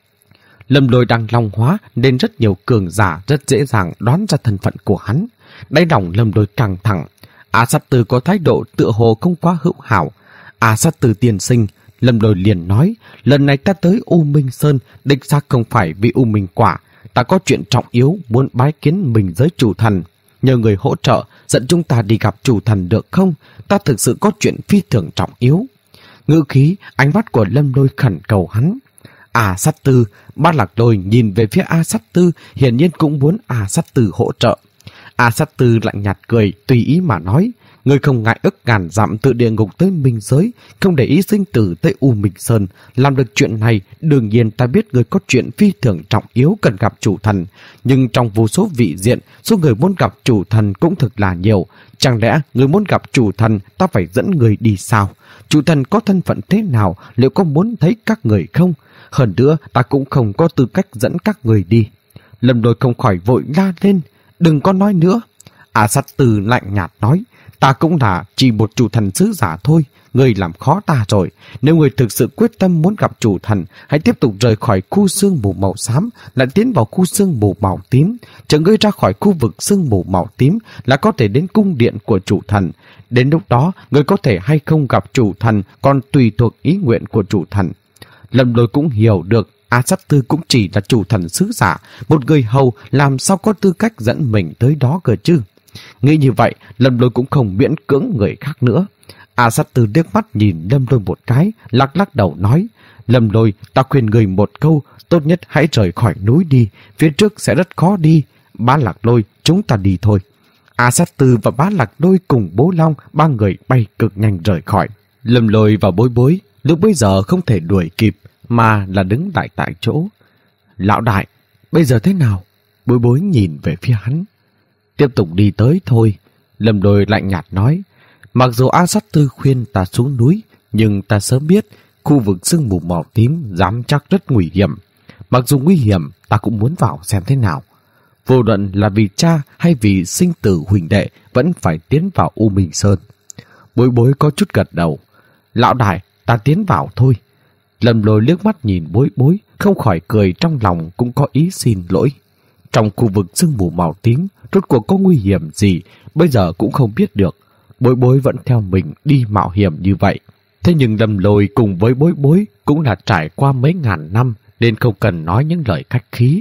Lâm Lôi đang long hóa nên rất nhiều cường giả rất dễ dàng đoán ra thân phận của hắn. Đáy lòng Lâm Lôi căng thẳng. A Sát Tư có thái độ tựa hồ không quá hữu hảo. A Sát Tư tiên sinh, Lâm Lôi liền nói, lần này ta tới U Minh Sơn đích xác không phải vì U Minh Quả. Ta có chuyện trọng yếu muốn bái kiến minh giới chủ thần. Nhờ người hỗ trợ dẫn chúng ta đi gặp chủ thần được không? Ta thực sự có chuyện phi thường trọng yếu. Ngữ khí, ánh mắt của Lâm Lôi khẩn cầu hắn. A Sát Tư, Bá Lạc Lôi nhìn về phía A Sát Tư, hiển nhiên cũng muốn A Sát Tư hỗ trợ. A Sát Tư lạnh nhạt cười, tùy ý mà nói, người không ngại ức ngàn dặm từ địa ngục tới minh giới, không để ý sinh tử tới U Minh Sơn, làm được chuyện này, đương nhiên ta biết người có chuyện phi thường trọng yếu cần gặp chủ thần, nhưng trong vô số vị diện, số người muốn gặp chủ thần cũng thực là nhiều, chẳng lẽ người muốn gặp chủ thần ta phải dẫn người đi sao? Chủ thần có thân phận thế nào, liệu có muốn thấy các người không? Hơn nữa, ta cũng không có tư cách dẫn các người đi. Lâm Lôi không khỏi vội la lên, đừng có nói nữa. A Sát Tư lạnh nhạt nói, ta cũng là chỉ một chủ thần sứ giả thôi, người làm khó ta rồi. Nếu người thực sự quyết tâm muốn gặp chủ thần, hãy tiếp tục rời khỏi khu sương mù màu xám, lại tiến vào khu sương mù màu tím. Chờ ngươi ra khỏi khu vực sương mù màu tím là có thể đến cung điện của chủ thần. Đến lúc đó, người có thể hay không gặp chủ thần còn tùy thuộc ý nguyện của chủ thần. Lâm Lôi cũng hiểu được A Sát Tư cũng chỉ là chủ thần sứ giả, một người hầu làm sao có tư cách dẫn mình tới đó cơ chứ. Nghĩ như vậy, Lâm Lôi cũng không miễn cưỡng người khác nữa. A Sát Tư liếc mắt nhìn Lâm Lôi một cái, lắc lắc đầu nói, Lâm Lôi, ta khuyên người một câu, tốt nhất hãy rời khỏi núi đi, phía trước sẽ rất khó đi. Bá Lạc Lôi, chúng ta đi thôi. A Sát Tư và Bá Lạc Lôi cùng Bố Long, ba người bay cực nhanh rời khỏi. Lâm Lôi và Bối Bối lúc bây giờ không thể đuổi kịp, mà là đứng lại tại chỗ. Lão đại, bây giờ thế nào? Bối Bối nhìn về phía hắn. Tiếp tục đi tới thôi. Lâm Lôi lạnh nhạt nói, mặc dù A Sát Tư khuyên ta xuống núi, nhưng ta sớm biết khu vực sương mù màu tím dám chắc rất nguy hiểm. Mặc dù nguy hiểm, ta cũng muốn vào xem thế nào. Vô luận là vì cha hay vì sinh tử huỳnh đệ, vẫn phải tiến vào U Minh Sơn. Bối Bối có chút gật đầu. Lão đại, ta tiến vào thôi. Lâm Lôi liếc mắt nhìn Bối Bối, không khỏi cười, trong lòng cũng có ý xin lỗi. Trong khu vực sương mù màu tím, rốt cuộc có nguy hiểm gì, bây giờ cũng không biết được. Bối Bối vẫn theo mình đi mạo hiểm như vậy. Thế nhưng Lâm Lôi cùng với Bối Bối cũng là trải qua mấy ngàn năm, nên không cần nói những lời khách khí.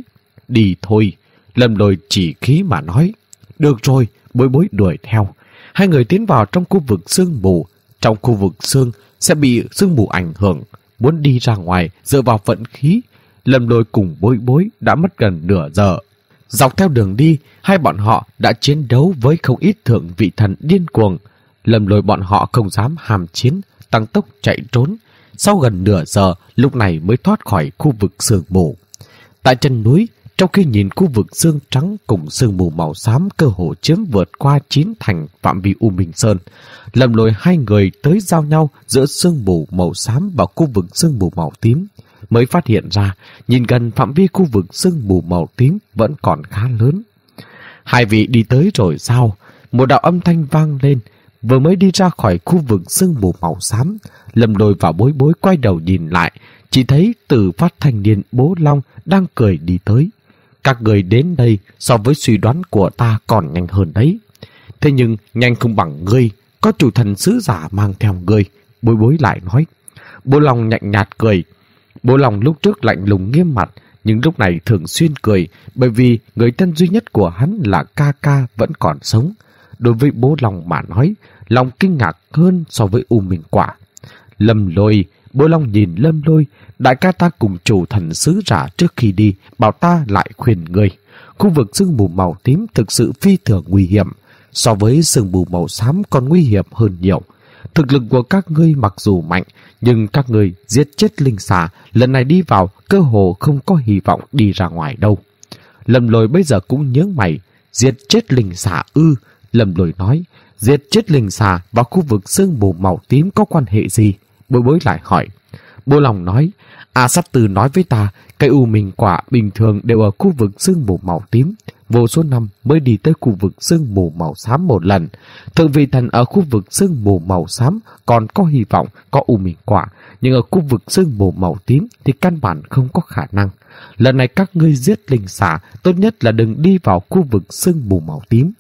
đi thôi. Lâm Lôi chỉ khí mà nói. Được rồi, Bối Bối đuổi theo. Hai người tiến vào trong khu vực sương mù. Trong khu vực sương sẽ bị sương mù ảnh hưởng. Muốn đi ra ngoài dựa vào vận khí. Lâm Lôi cùng Bối Bối đã mất gần nửa giờ. Dọc theo đường đi, hai bọn họ đã chiến đấu với không ít thượng vị thần điên cuồng. Lâm Lôi bọn họ không dám hàm chiến, tăng tốc chạy trốn. Sau gần nửa giờ, lúc này mới thoát khỏi khu vực sương mù. Tại chân núi, trong khi nhìn khu vực sương trắng cùng sương mù màu xám cơ hồ chiếm vượt qua chín thành phạm vi U Minh Sơn, Lâm Lôi hai người tới giao nhau giữa sương mù màu xám và khu vực sương mù màu tím, mới phát hiện ra, nhìn gần phạm vi khu vực sương mù màu tím vẫn còn khá lớn. Hai vị đi tới rồi sao? Một đạo âm thanh vang lên. Vừa mới đi ra khỏi khu vực sương mù màu xám, Lâm Lôi và Bối Bối quay đầu nhìn lại, chỉ thấy Từ Phát thanh niên Bố Long đang cười đi tới. Các người đến đây so với suy đoán của ta còn nhanh hơn đấy. Thế nhưng nhanh không bằng ngươi, có chủ thần sứ giả mang theo ngươi. Bối Bối lại nói. Bố Long nhạnh nhạt cười. Bố Long lúc trước lạnh lùng nghiêm mặt, nhưng lúc này thường xuyên cười, bởi vì người thân duy nhất của hắn là ca ca vẫn còn sống. Đối với Bố Long mà nói, lòng kinh ngạc hơn so với U Minh Quả. Lâm Lôi, Bố Long nhìn Lâm Lôi, đại ca ta cùng chủ thần sứ giả trước khi đi, bảo ta lại khuyên người. Khu vực sương mù màu tím thực sự phi thường nguy hiểm, so với sương mù màu xám còn nguy hiểm hơn nhiều. Thực lực của các ngươi mặc dù mạnh, nhưng các ngươi giết chết linh xà, lần này đi vào cơ hồ không có hy vọng đi ra ngoài đâu. Lâm Lôi bây giờ cũng nhớ mày, giết chết linh xà ư? Lâm Lôi nói, giết chết linh xà vào khu vực sương mù màu tím có quan hệ gì? Bối Bối lại hỏi. Bố Long nói, A Sát Tử nói với ta, cây U Minh Quả bình thường đều ở khu vực sương mù màu tím, vô số năm mới đi tới khu vực sương mù màu xám một lần. Thượng vị thần ở khu vực sương mù màu xám còn có hy vọng có U Minh Quả, nhưng ở khu vực sương mù màu tím thì căn bản không có khả năng. Lần này các ngươi giết linh xà, tốt nhất là đừng đi vào khu vực sương mù màu tím.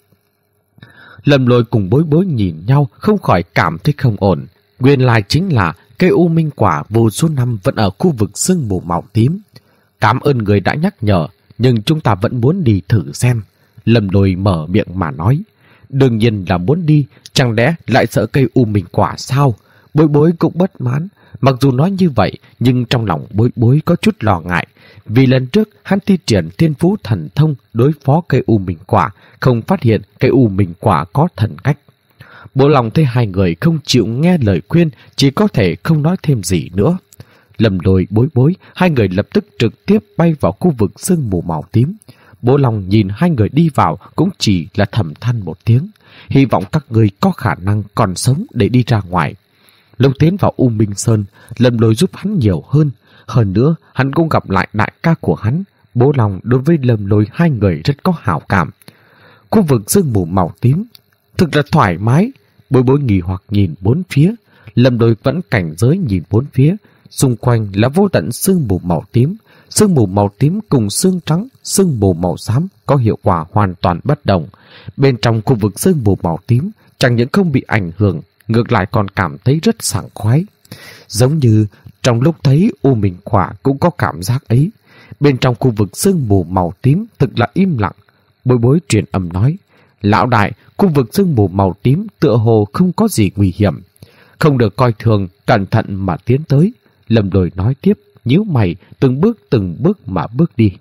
Lâm Lôi cùng Bối Bối nhìn nhau không khỏi cảm thấy không ổn. Nguyên lai chính là cây U Minh Quả vô số năm vẫn ở khu vực sương mù màu tím. Cảm ơn người đã nhắc nhở, nhưng chúng ta vẫn muốn đi thử xem. Lâm Lôi mở miệng mà nói. Đương nhiên là muốn đi, chẳng lẽ lại sợ cây U Minh Quả sao? Bối Bối cũng bất mãn. Mặc dù nói như vậy, nhưng trong lòng Bối Bối có chút lo ngại. Vì lần trước hắn thi triển thiên phú thần thông đối phó cây U Minh Quả, không phát hiện cây U Minh Quả có thần cách. Bố Long thấy hai người không chịu nghe lời khuyên, chỉ có thể không nói thêm gì nữa. Lâm Lôi, Bối Bối, hai người lập tức trực tiếp bay vào khu vực sương mù màu tím. Bố Long nhìn hai người đi vào cũng chỉ là thầm than một tiếng, hy vọng các người có khả năng còn sống để đi ra ngoài. Lúc tiến vào U Minh Sơn, Lâm Lôi giúp hắn nhiều hơn. Hơn nữa, hắn cũng gặp lại đại ca của hắn. Bố Long đối với Lâm Lôi hai người rất có hảo cảm. Khu vực sương mù màu tím thực là thoải mái. Bối Bối nghi hoặc nhìn bốn phía. Lâm Lôi vẫn cảnh giới nhìn bốn phía. Xung quanh là vô tận sương mù màu tím. Sương mù màu tím cùng sương trắng, sương mù màu xám có hiệu quả hoàn toàn bất đồng. Bên trong khu vực sương mù màu tím chẳng những không bị ảnh hưởng, ngược lại còn cảm thấy rất sảng khoái. Giống như trong lúc thấy U Minh Quả cũng có cảm giác ấy. Bên trong khu vực sương mù màu tím thực là im lặng. Bối Bối truyền âm nói, lão đại, khu vực sương mù màu tím tựa hồ không có gì nguy hiểm, không được coi thường, cẩn thận mà tiến tới. Lâm Lôi nói tiếp, nhíu mày, từng bước từng bước mà bước đi.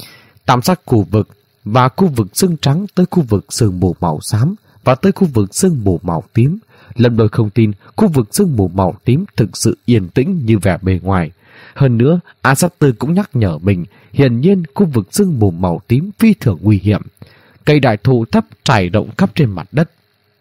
Tam sát khu vực và khu vực sương trắng tới khu vực sương mù màu xám và tới khu vực sương mù màu tím. Lâm Lôi không tin khu vực sương mù màu tím thực sự yên tĩnh như vẻ bề ngoài. Hơn nữa, A Sát Tử cũng nhắc nhở mình, hiển nhiên khu vực sương mù màu tím phi thường nguy hiểm. Cây đại thụ thấp trải rộng khắp trên mặt đất,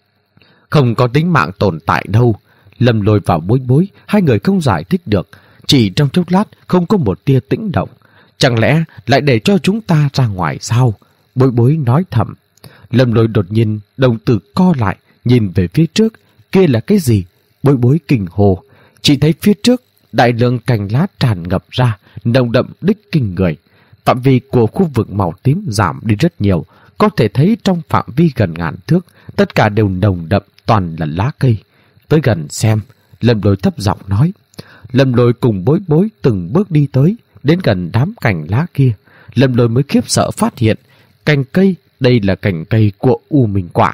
không có tính mạng tồn tại đâu. Lâm Lôi vào Bối Bối, hai người không giải thích được. Chỉ trong chốc lát không có một tia tĩnh động. Chẳng lẽ lại để cho chúng ta ra ngoài sao? Bối Bối nói thầm. Lâm Lôi đột nhiên đồng tử co lại, nhìn về phía trước. Kia là cái gì? Bối Bối kinh hồ. Chỉ thấy phía trước đại lượng cành lá tràn ngập ra, nồng đậm đích kinh người. Phạm vi của khu vực màu tím giảm đi rất nhiều. Có thể thấy trong phạm vi gần ngàn thước, tất cả đều nồng đậm, toàn là lá cây. Tới gần xem, Lâm Lôi thấp giọng nói. Lâm Lôi cùng Bối Bối từng bước đi tới, đến gần đám cành lá kia. Lâm Lôi mới khiếp sợ phát hiện cành cây đây là cành cây của U Minh Quả.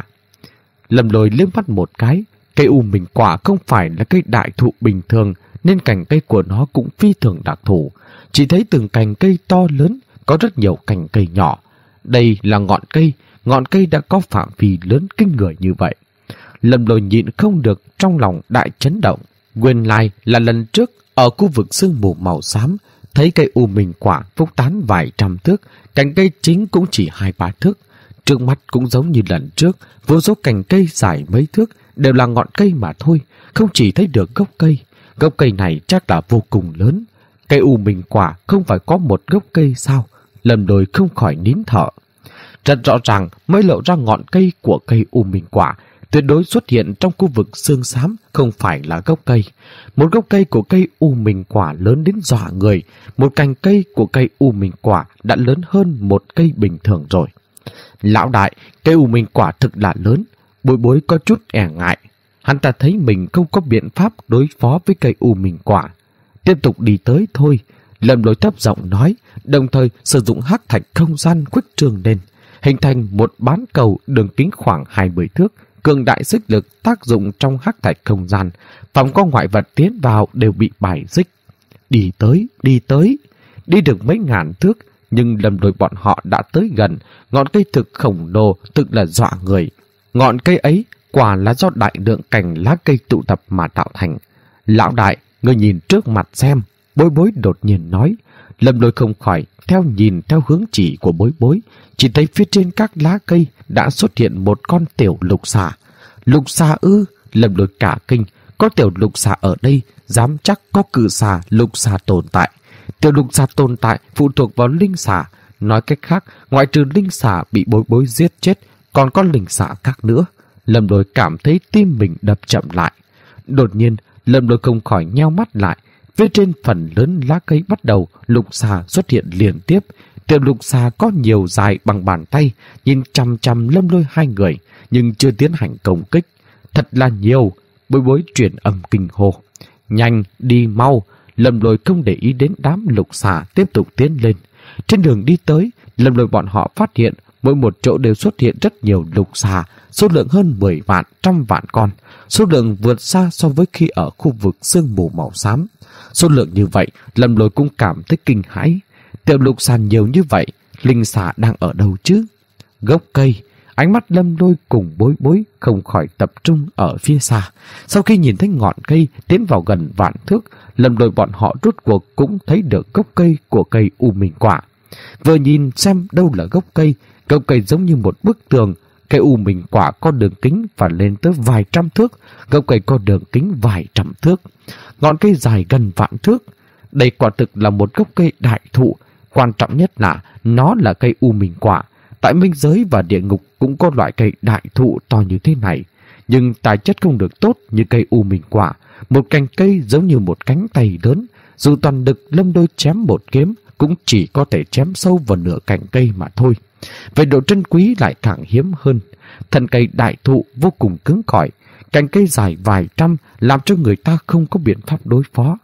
Lâm Lôi liếc mắt một cái, cây U Minh Quả không phải là cây đại thụ bình thường nên cành cây của nó cũng phi thường đặc thù. Chỉ thấy từng cành cây to lớn có rất nhiều cành cây nhỏ. Đây là ngọn cây, ngọn cây đã có phạm vi lớn kinh người như vậy. Lâm Lôi nhịn không được, trong lòng đại chấn động. Nguyên lai là lần trước ở khu vực sương mù màu xám, thấy cây U Minh Quả phúc tán vài trăm thước, cành cây chính cũng chỉ hai ba thước. Trước mắt cũng giống như lần trước, vô số cành cây dài mấy thước đều là ngọn cây mà thôi, không chỉ thấy được gốc cây. Gốc cây này chắc là vô cùng lớn. Cây U Minh Quả không phải có một gốc cây sao? Lâm Lôi không khỏi nín thở. Rất rõ ràng mới lộ ra ngọn cây của cây U Minh Quả tuyệt đối xuất hiện trong khu vực xương xám, không phải là gốc cây. Một gốc cây của cây U Minh Quả lớn đến dọa người. Một cành cây của cây U Minh Quả đã lớn hơn một cây bình thường rồi. Lão đại, cây U Minh Quả thực là lớn. Bối Bối có chút e ngại. Hắn ta thấy mình không có biện pháp đối phó với cây U Minh Quả. Tiếp tục đi tới thôi. Lâm Lôi thấp giọng nói, đồng thời sử dụng hắc thạch không gian khuếch trương lên, hình thành một bán cầu đường kính khoảng hai mươi thước. Cường đại xích lực tác dụng trong hắc thạch không gian, phàm có ngoại vật tiến vào đều bị bài xích. Đi tới, đi tới, đi được mấy ngàn thước, nhưng Lâm Lôi bọn họ đã tới gần. Ngọn cây thực khổng lồ, thực là dọa người. Ngọn cây ấy quả là do đại lượng cành lá cây tụ tập mà tạo thành. Lão đại, ngươi nhìn trước mặt xem. Bối Bối đột nhiên nói. Lâm Lôi không khỏi theo nhìn theo hướng chỉ của Bối Bối, chỉ thấy phía trên các lá cây đã xuất hiện một con tiểu lục xà. Lục xà ư? Lâm Lôi cả kinh. Có tiểu lục xà ở đây, dám chắc có cự xà, lục xà tồn tại. Tiểu lục xà tồn tại phụ thuộc vào linh xà. Nói cách khác, ngoại trừ linh xà bị Bối Bối giết chết, còn có linh xà khác nữa. Lâm Lôi cảm thấy tim mình đập chậm lại. Đột nhiên, Lâm Lôi không khỏi nheo mắt lại. Phía trên phần lớn lá cây bắt đầu lục xà xuất hiện liên tiếp. Tiểu lục xà có nhiều dài bằng bàn tay, nhìn chằm chằm Lâm Lôi hai người, nhưng chưa tiến hành công kích. Thật là nhiều. Bối Bối truyền âm kinh hô. Nhanh, đi mau. Lâm Lôi không để ý đến đám lục xà, tiếp tục tiến lên. Trên đường đi tới, Lâm Lôi bọn họ phát hiện mỗi một chỗ đều xuất hiện rất nhiều lục xà, số lượng hơn mười vạn, trăm vạn con. Số lượng vượt xa so với khi ở khu vực sương mù màu xám. Số lượng như vậy, Lâm Lôi cũng cảm thấy kinh hãi. Tiểu lục xà nhiều như vậy, linh xà đang ở đâu chứ? Gốc cây. Ánh mắt Lâm Lôi cùng Bối Bối không khỏi tập trung ở phía xa. Sau khi nhìn thấy ngọn cây tiến vào gần vạn thước, Lâm Lôi bọn họ rốt cuộc cũng thấy được gốc cây của cây U Minh Quả. Vừa nhìn xem đâu là gốc cây, gốc cây giống như một bức tường. Cây U Minh Quả có đường kính và lên tới vài trăm thước, gốc cây có đường kính vài trăm thước, ngọn cây dài gần vạn thước. Đây quả thực là một gốc cây đại thụ. Quan trọng nhất là nó là cây U Minh Quả. Tại minh giới và địa ngục cũng có loại cây đại thụ to như thế này, nhưng tài chất không được tốt như cây U Minh Quả. Một cành cây giống như một cánh tay lớn, dù toàn lực Lâm Lôi chém một kiếm cũng chỉ có thể chém sâu vào nửa cành cây mà thôi. Về độ trân quý lại càng hiếm hơn. Thân cây đại thụ vô cùng cứng cỏi, cành cây dài vài trăm làm cho người ta không có biện pháp đối phó.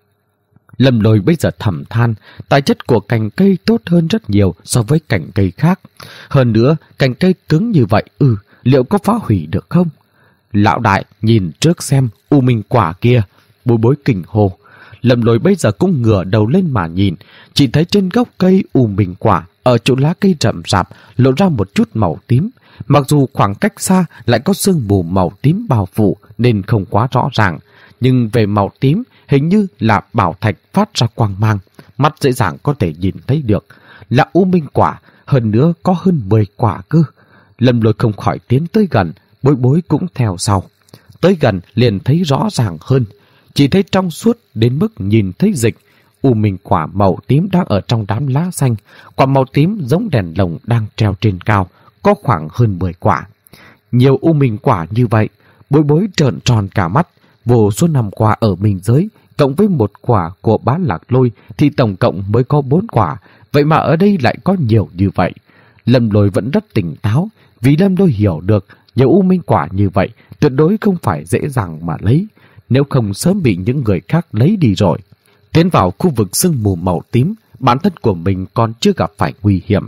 Lâm Lôi bây giờ thầm than, tài chất của cành cây tốt hơn rất nhiều so với cành cây khác. Hơn nữa, cành cây cứng như vậy, ừ, liệu có phá hủy được không? Lão đại, nhìn trước xem, U Minh Quả kia. Bối Bối kinh hô. Lâm Lôi bây giờ cũng ngửa đầu lên mà nhìn, chỉ thấy trên gốc cây U Minh Quả, ở chỗ lá cây rậm rạp, lộ ra một chút màu tím. Mặc dù khoảng cách xa lại có sương mù màu tím bao phủ nên không quá rõ ràng, nhưng về màu tím hình như là bảo thạch phát ra quang mang, mắt dễ dàng có thể nhìn thấy được. Là U Minh Quả, hơn nữa có hơn mười quả cơ. Lâm Lôi không khỏi tiến tới gần, Bối Bối cũng theo sau. Tới gần liền thấy rõ ràng hơn, chỉ thấy trong suốt đến mức nhìn thấy dịch. U Minh Quả màu tím đang ở trong đám lá xanh. Quả màu tím giống đèn lồng đang treo trên cao, có khoảng hơn mười quả. Nhiều U Minh Quả như vậy, Bối Bối trợn tròn cả mắt. Vô số năm qua ở minh giới, cộng với một quả của Bá Lạc Lôi thì tổng cộng mới có bốn quả. Vậy mà ở đây lại có nhiều như vậy. Lâm Lôi vẫn rất tỉnh táo, vì Lâm Lôi hiểu được nhiều U Minh Quả như vậy tuyệt đối không phải dễ dàng mà lấy, nếu không sớm bị những người khác lấy đi rồi. Tiến vào khu vực sương mù màu tím, bản thân của mình còn chưa gặp phải nguy hiểm.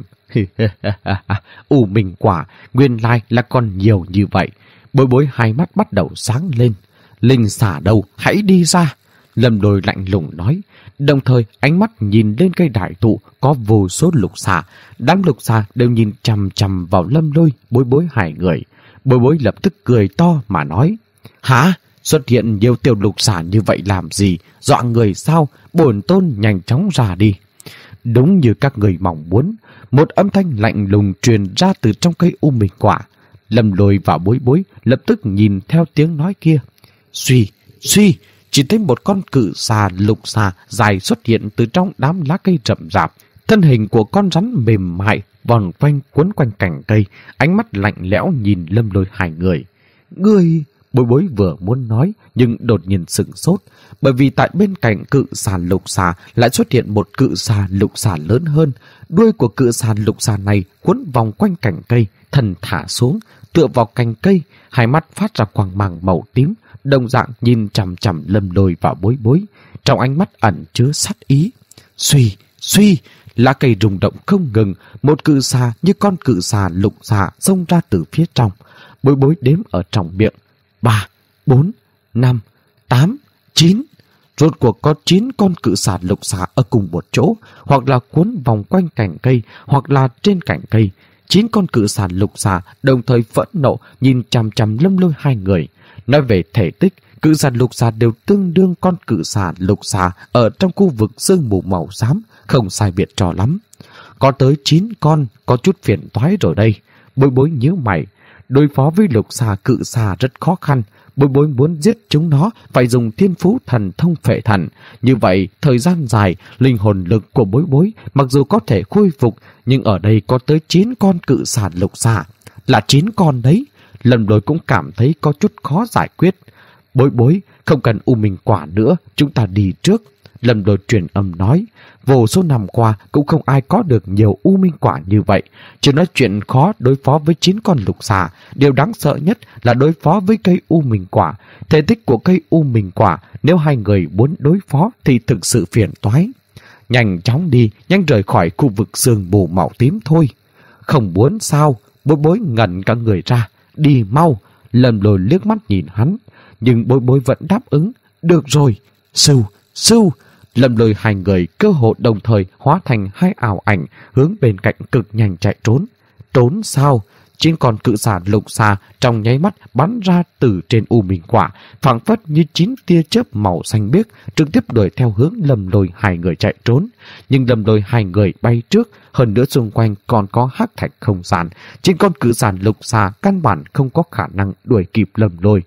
U minh quả, nguyên lai là còn nhiều như vậy. Bối bối hai mắt bắt đầu sáng lên. Linh xà đâu, hãy đi ra. Lâm Lôi lạnh lùng nói, đồng thời ánh mắt nhìn lên cây đại thụ có vô số lục xà. Đám lục xà đều nhìn chằm chằm vào Lâm Lôi, bối bối hai người. Bối bối lập tức cười to mà nói, hả? Xuất hiện nhiều tiểu lục xà như vậy làm gì? Dọa người sao? Bổn tôn nhanh chóng ra đi. Đúng như các người mong muốn, một âm thanh lạnh lùng truyền ra từ trong cây u minh quả. Lâm Lôi và bối bối lập tức nhìn theo tiếng nói kia. Suy, suy, chỉ thấy một con cự xà lục xà dài xuất hiện từ trong đám lá cây rậm rạp. Thân hình của con rắn mềm mại vòng quanh quấn quanh cành cây, ánh mắt lạnh lẽo nhìn Lâm Lôi hai người. Ngươi... Bối bối vừa muốn nói nhưng đột nhiên sửng sốt, bởi vì tại bên cạnh cự xà lục xà lại xuất hiện một cự xà lục xà lớn hơn. Đuôi của cự xà lục xà này quấn vòng quanh cành cây, thân thả xuống, tựa vào cành cây, hai mắt phát ra quang mang màu tím, đồng dạng nhìn chằm chằm Lâm Lôi vào bối bối, trong ánh mắt ẩn chứa sát ý. Suy, suy, lá cây rung động không ngừng, một cự xà như con cự xà lục xà xông ra từ phía trong. Bối bối đếm ở trong miệng. Ba, bốn, năm, tám, chín. Rốt cuộc có chín con cự xà lục xà ở cùng một chỗ, hoặc là cuốn vòng quanh cành cây, hoặc là trên cành cây. Chín con cự xà lục xà đồng thời phẫn nộ nhìn chằm chằm Lâm Lôi hai người. Nói về thể tích, cự xà lục xà đều tương đương con cự xà lục xà ở trong khu vực sương mù màu xám, không sai biệt cho lắm. Có tới chín con, có chút phiền toái rồi đây. Bối bối nhíu mày. Đối phó với lục xà cự xà rất khó khăn. Bối bối muốn giết chúng nó phải dùng thiên phú thần thông phệ thần. Như vậy, thời gian dài, linh hồn lực của bối bối mặc dù có thể khôi phục, nhưng ở đây có tới chín con cự xà lục xà. Là chín con đấy. Lâm Lôi cũng cảm thấy có chút khó giải quyết. Bối bối, không cần u minh quả nữa, chúng ta đi trước. Lâm Lôi truyền âm nói, vô số năm qua cũng không ai có được nhiều u minh quả như vậy. Chỉ nói chuyện khó đối phó với chín con lục xà, điều đáng sợ nhất là đối phó với cây u minh quả. Thể tích của cây u minh quả, nếu hai người muốn đối phó thì thực sự phiền toái. Nhanh chóng đi, nhanh rời khỏi khu vực sương mù màu tím thôi. Không muốn sao? Bối bối ngẩn cả người ra. Đi mau. Lâm Lôi liếc mắt nhìn hắn, nhưng bối bối vẫn đáp ứng. Được rồi. Sưu, sưu. Lâm Lôi hai người cơ hội đồng thời hóa thành hai ảo ảnh hướng bên cạnh cực nhanh chạy trốn. Trốn sao? Chín con cự xà lục xà trong nháy mắt bắn ra từ trên u minh quả, phảng phất như chín tia chớp màu xanh biếc, trực tiếp đuổi theo hướng Lâm Lôi hai người chạy trốn. Nhưng Lâm Lôi hai người bay trước, hơn nữa xung quanh còn có hắc thạch không gian, chín con cự xà lục xà căn bản không có khả năng đuổi kịp Lâm Lôi.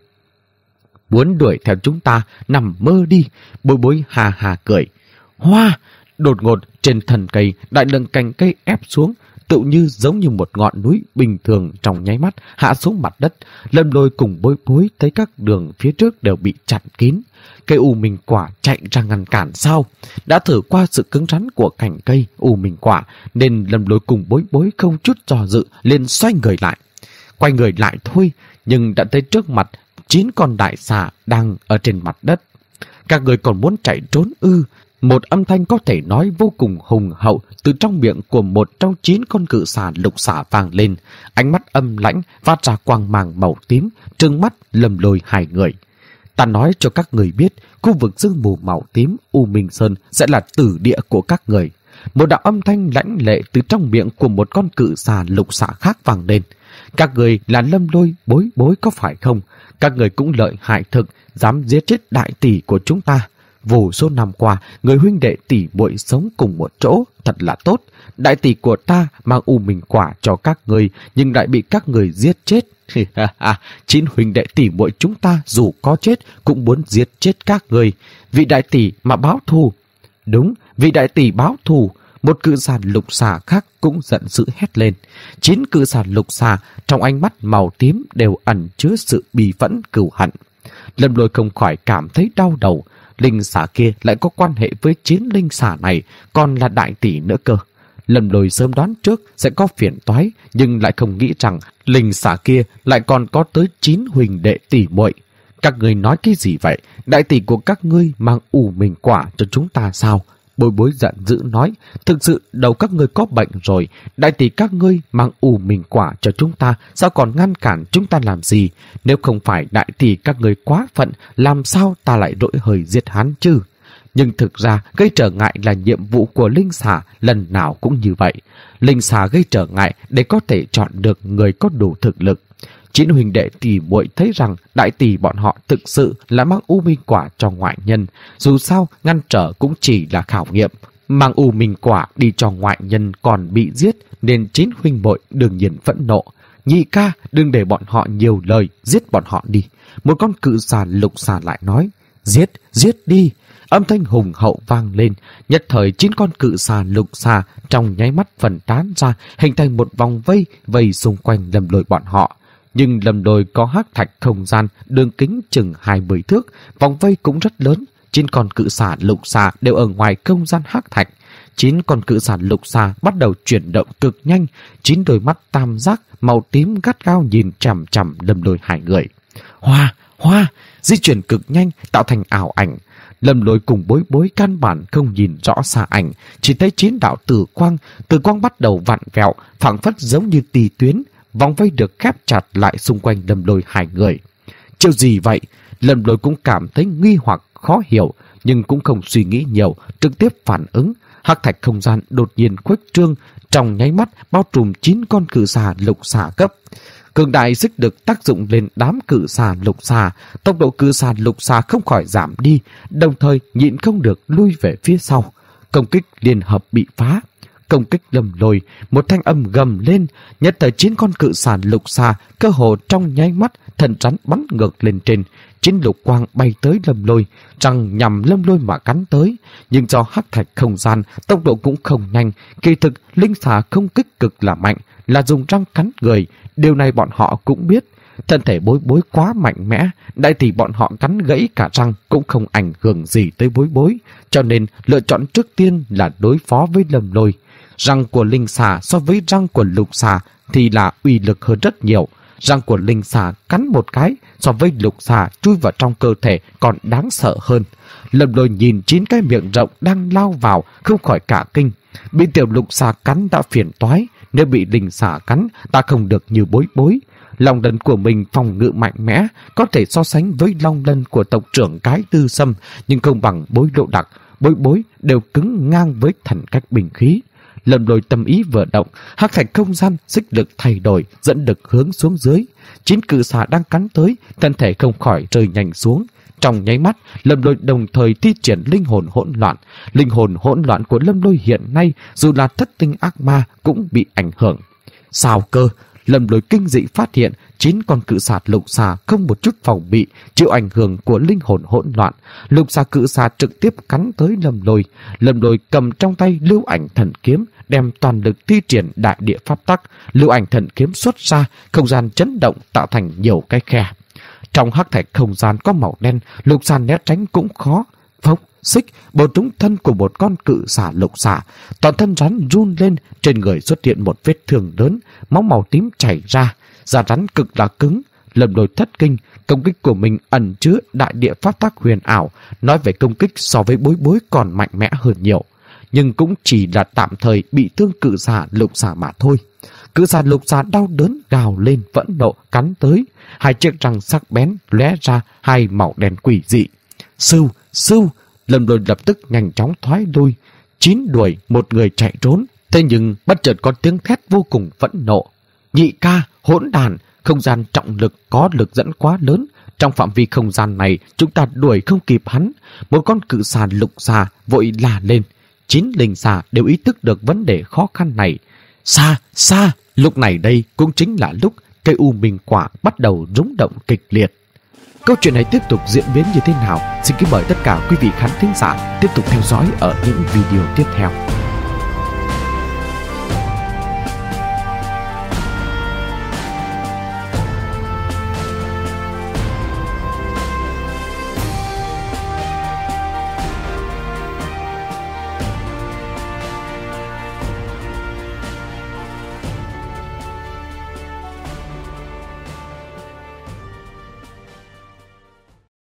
Muốn đuổi theo chúng ta, nằm mơ đi. Bối bối hà hà cười. Hoa! Đột ngột trên thân cây, đại lượng cành cây ép xuống, tự như giống như một ngọn núi bình thường trong nháy mắt hạ xuống mặt đất. Lâm Lôi cùng bối bối thấy các đường phía trước đều bị chặn kín. Cây u minh quả chạy ra ngăn cản sao? Đã thử qua sự cứng rắn của cành cây u minh quả, nên Lâm Lôi cùng bối bối không chút do dự liền xoay người lại. Quay người lại thôi, nhưng đã thấy trước mặt chín con đại xà đang ở trên mặt đất. Các người còn muốn chạy trốn ư? Một âm thanh có thể nói vô cùng hùng hậu từ trong miệng của một trong chín con cự xà lục xà vang lên. Ánh mắt âm lãnh phát ra quang mang màu tím, trừng mắt Lâm Lôi hai người. Ta nói cho các người biết, khu vực sương mù màu tím U Minh Sơn sẽ là tử địa của các người. Một đạo âm thanh lãnh lệ từ trong miệng của một con cự xà lục xà khác vang lên. Các người là Lâm Lôi, bối bối có phải không? Các người cũng lợi hại thực, dám giết chết đại tỷ của chúng ta. Vô số năm qua, người huynh đệ tỷ muội sống cùng một chỗ, thật là tốt. Đại tỷ của ta mang u minh quả cho các người, nhưng lại bị các người giết chết. Chín huynh đệ tỷ muội chúng ta dù có chết cũng muốn giết chết các người. Vị đại tỷ mà báo thù. Đúng, vị đại tỷ báo thù. Một cự xà lục xà khác cũng giận dữ hét lên. Chín cự xà lục xà trong ánh mắt màu tím đều ẩn chứa sự bi phẫn cừu hận. Lâm Lôi không khỏi cảm thấy đau đầu. Linh xà kia lại có quan hệ với chín linh xà này, còn là đại tỷ nữa cơ. Lâm Lôi sớm đoán trước sẽ có phiền toái, nhưng lại không nghĩ rằng linh xà kia lại còn có tới chín huỳnh đệ tỷ muội. Các ngươi nói cái gì vậy? Đại tỷ của các ngươi mang u minh quả cho chúng ta sao? Bối Bối giận dữ nói, thực sự đầu các ngươi có bệnh rồi. Đại tỷ các ngươi mang u minh quả cho chúng ta, sao còn ngăn cản chúng ta làm gì? Nếu không phải đại tỷ các ngươi quá phận, làm sao ta lại đổi hơi giết hắn chứ? Nhưng thực ra gây trở ngại là nhiệm vụ của linh xà, lần nào cũng như vậy. Linh xà gây trở ngại để có thể chọn được người có đủ thực lực. Chín huynh đệ tỷ muội thấy rằng đại tỷ bọn họ thực sự là mang u minh quả cho ngoại nhân. Dù sao ngăn trở cũng chỉ là khảo nghiệm. Mang u minh quả đi cho ngoại nhân còn bị giết, nên chín huynh muội đương nhiên phẫn nộ. Nhị ca, đừng để bọn họ nhiều lời, giết bọn họ đi. Một con cự xà lục xà lại nói, giết, giết đi. Âm thanh hùng hậu vang lên, nhất thời chín con cự xà lục xà trong nháy mắt phần tán ra, hình thành một vòng vây vây xung quanh Lâm Lôi bọn họ. Nhưng Lâm Lôi có hắc thạch không gian, đường kính chừng hai mươi thước, vòng vây cũng rất lớn. Chín con cự xà lục xà đều ở ngoài không gian hắc thạch. Chín con cự xà lục xà bắt đầu chuyển động cực nhanh, chín đôi mắt tam giác màu tím gắt gao nhìn chằm chằm Lâm Lôi hai người. Hoa, hoa, di chuyển cực nhanh tạo thành ảo ảnh. Lâm Lôi cùng Bối Bối căn bản không nhìn rõ xa ảnh, chỉ thấy chín đạo tử quang, tử quang bắt đầu vặn vẹo, phảng phất giống như tì tuyến, vòng vây được khép chặt lại xung quanh Lâm Lôi hai người. Chiêu gì vậy? Lâm Lôi cũng cảm thấy nghi hoặc khó hiểu, nhưng cũng không suy nghĩ nhiều, trực tiếp phản ứng. Hắc thạch không gian đột nhiên khuếch trương, trong nháy mắt bao trùm chín con cự xà lục xà cấp. Cường đại sức được tác dụng lên đám cự xà lục xà, tốc độ cự xà lục xà không khỏi giảm đi, đồng thời nhịn không được lui về phía sau. Công kích liên hợp bị phá. Công kích Lâm Lôi, một thanh âm gầm lên, nhất thời chín con cự xà lục xà cơ hồ trong nháy mắt thần rắn bắn ngược lên trên. Chín lục quang bay tới Lâm Lôi, răng nhằm Lâm Lôi mà cắn tới, nhưng do hắc thạch không gian, tốc độ cũng không nhanh. Kỳ thực linh xà không kích cực là mạnh, là dùng răng cắn người. Điều này bọn họ cũng biết. Thân thể Bối Bối quá mạnh mẽ, đại tỷ bọn họ cắn gãy cả răng cũng không ảnh hưởng gì tới Bối Bối, cho nên lựa chọn trước tiên là đối phó với Lâm Lôi. Răng của linh xà so với răng của lục xà thì là uy lực hơn rất nhiều. Răng của linh xà cắn một cái so với lục xà chui vào trong cơ thể còn đáng sợ hơn. Lâm Lôi nhìn chín cái miệng rộng đang lao vào, không khỏi cả kinh. Bị tiểu lục xà cắn đã phiền toái, nếu bị linh xà cắn ta không được như Bối Bối. Long lân của mình phòng ngự mạnh mẽ, có thể so sánh với long lân của tộc trưởng Cái Tư Sâm, nhưng không bằng Bối Lộ Đặc. Bối Bối đều cứng ngang với thần cách bình khí. Lâm Lôi tâm ý vừa động, hắc thạch không gian xích lực thay đổi, dẫn lực hướng xuống dưới. Chín cự xà đang cắn tới, thân thể không khỏi rơi nhanh xuống. Trong nháy mắt, Lâm Lôi đồng thời thi triển linh hồn hỗn loạn. Linh hồn hỗn loạn của Lâm Lôi hiện nay, dù là thất tinh ác ma cũng bị ảnh hưởng. Sao cơ? Lâm Lôi kinh dị phát hiện chín con cự xà lục xà không một chút phòng bị, chịu ảnh hưởng của linh hồn hỗn loạn. Lục xà cự xà trực tiếp cắn tới Lâm Lôi. Lâm Lôi cầm trong tay lưu ảnh thần kiếm, đem toàn lực thi triển đại địa pháp tắc. Lưu ảnh thần kiếm xuất ra, không gian chấn động tạo thành nhiều cái khe. Trong hắc thạch không gian có màu đen, lục xà né tránh cũng khó. Phốc, xích, bổ trúng thân của một con cự xà lục xà. Toàn thân rắn run lên, trên người xuất hiện một vết thương lớn, máu màu tím chảy ra. Da rắn cực là cứng. Lâm Lôi thất kinh, công kích của mình ẩn chứa đại địa pháp tắc huyền ảo, nói về công kích so với Bối Bối còn mạnh mẽ hơn nhiều, nhưng cũng chỉ là tạm thời bị thương cự xà lục xà mà thôi. Cự xà lục xà đau đớn gào lên phẫn nộ cắn tới, hai chiếc răng sắc bén lóe ra hai màu đen quỷ dị. Sưu, sưu, Lâm Lôi lập tức nhanh chóng thoái lui, chín đuổi một người chạy trốn. Thế nhưng bất chợt có tiếng thét vô cùng phẫn nộ. Nhị ca, hỗn đàn, không gian trọng lực có lực dẫn quá lớn. Trong phạm vi không gian này chúng ta đuổi không kịp hắn. Một con cự xà lục xà vội la lên. Chín linh xà đều ý thức được vấn đề khó khăn này. Xa, xa, lúc này đây cũng chính là lúc cây u minh quả bắt đầu rung động kịch liệt. Câu chuyện này tiếp tục diễn biến như thế nào? Xin kính mời tất cả quý vị khán thính giả tiếp tục theo dõi ở những video tiếp theo.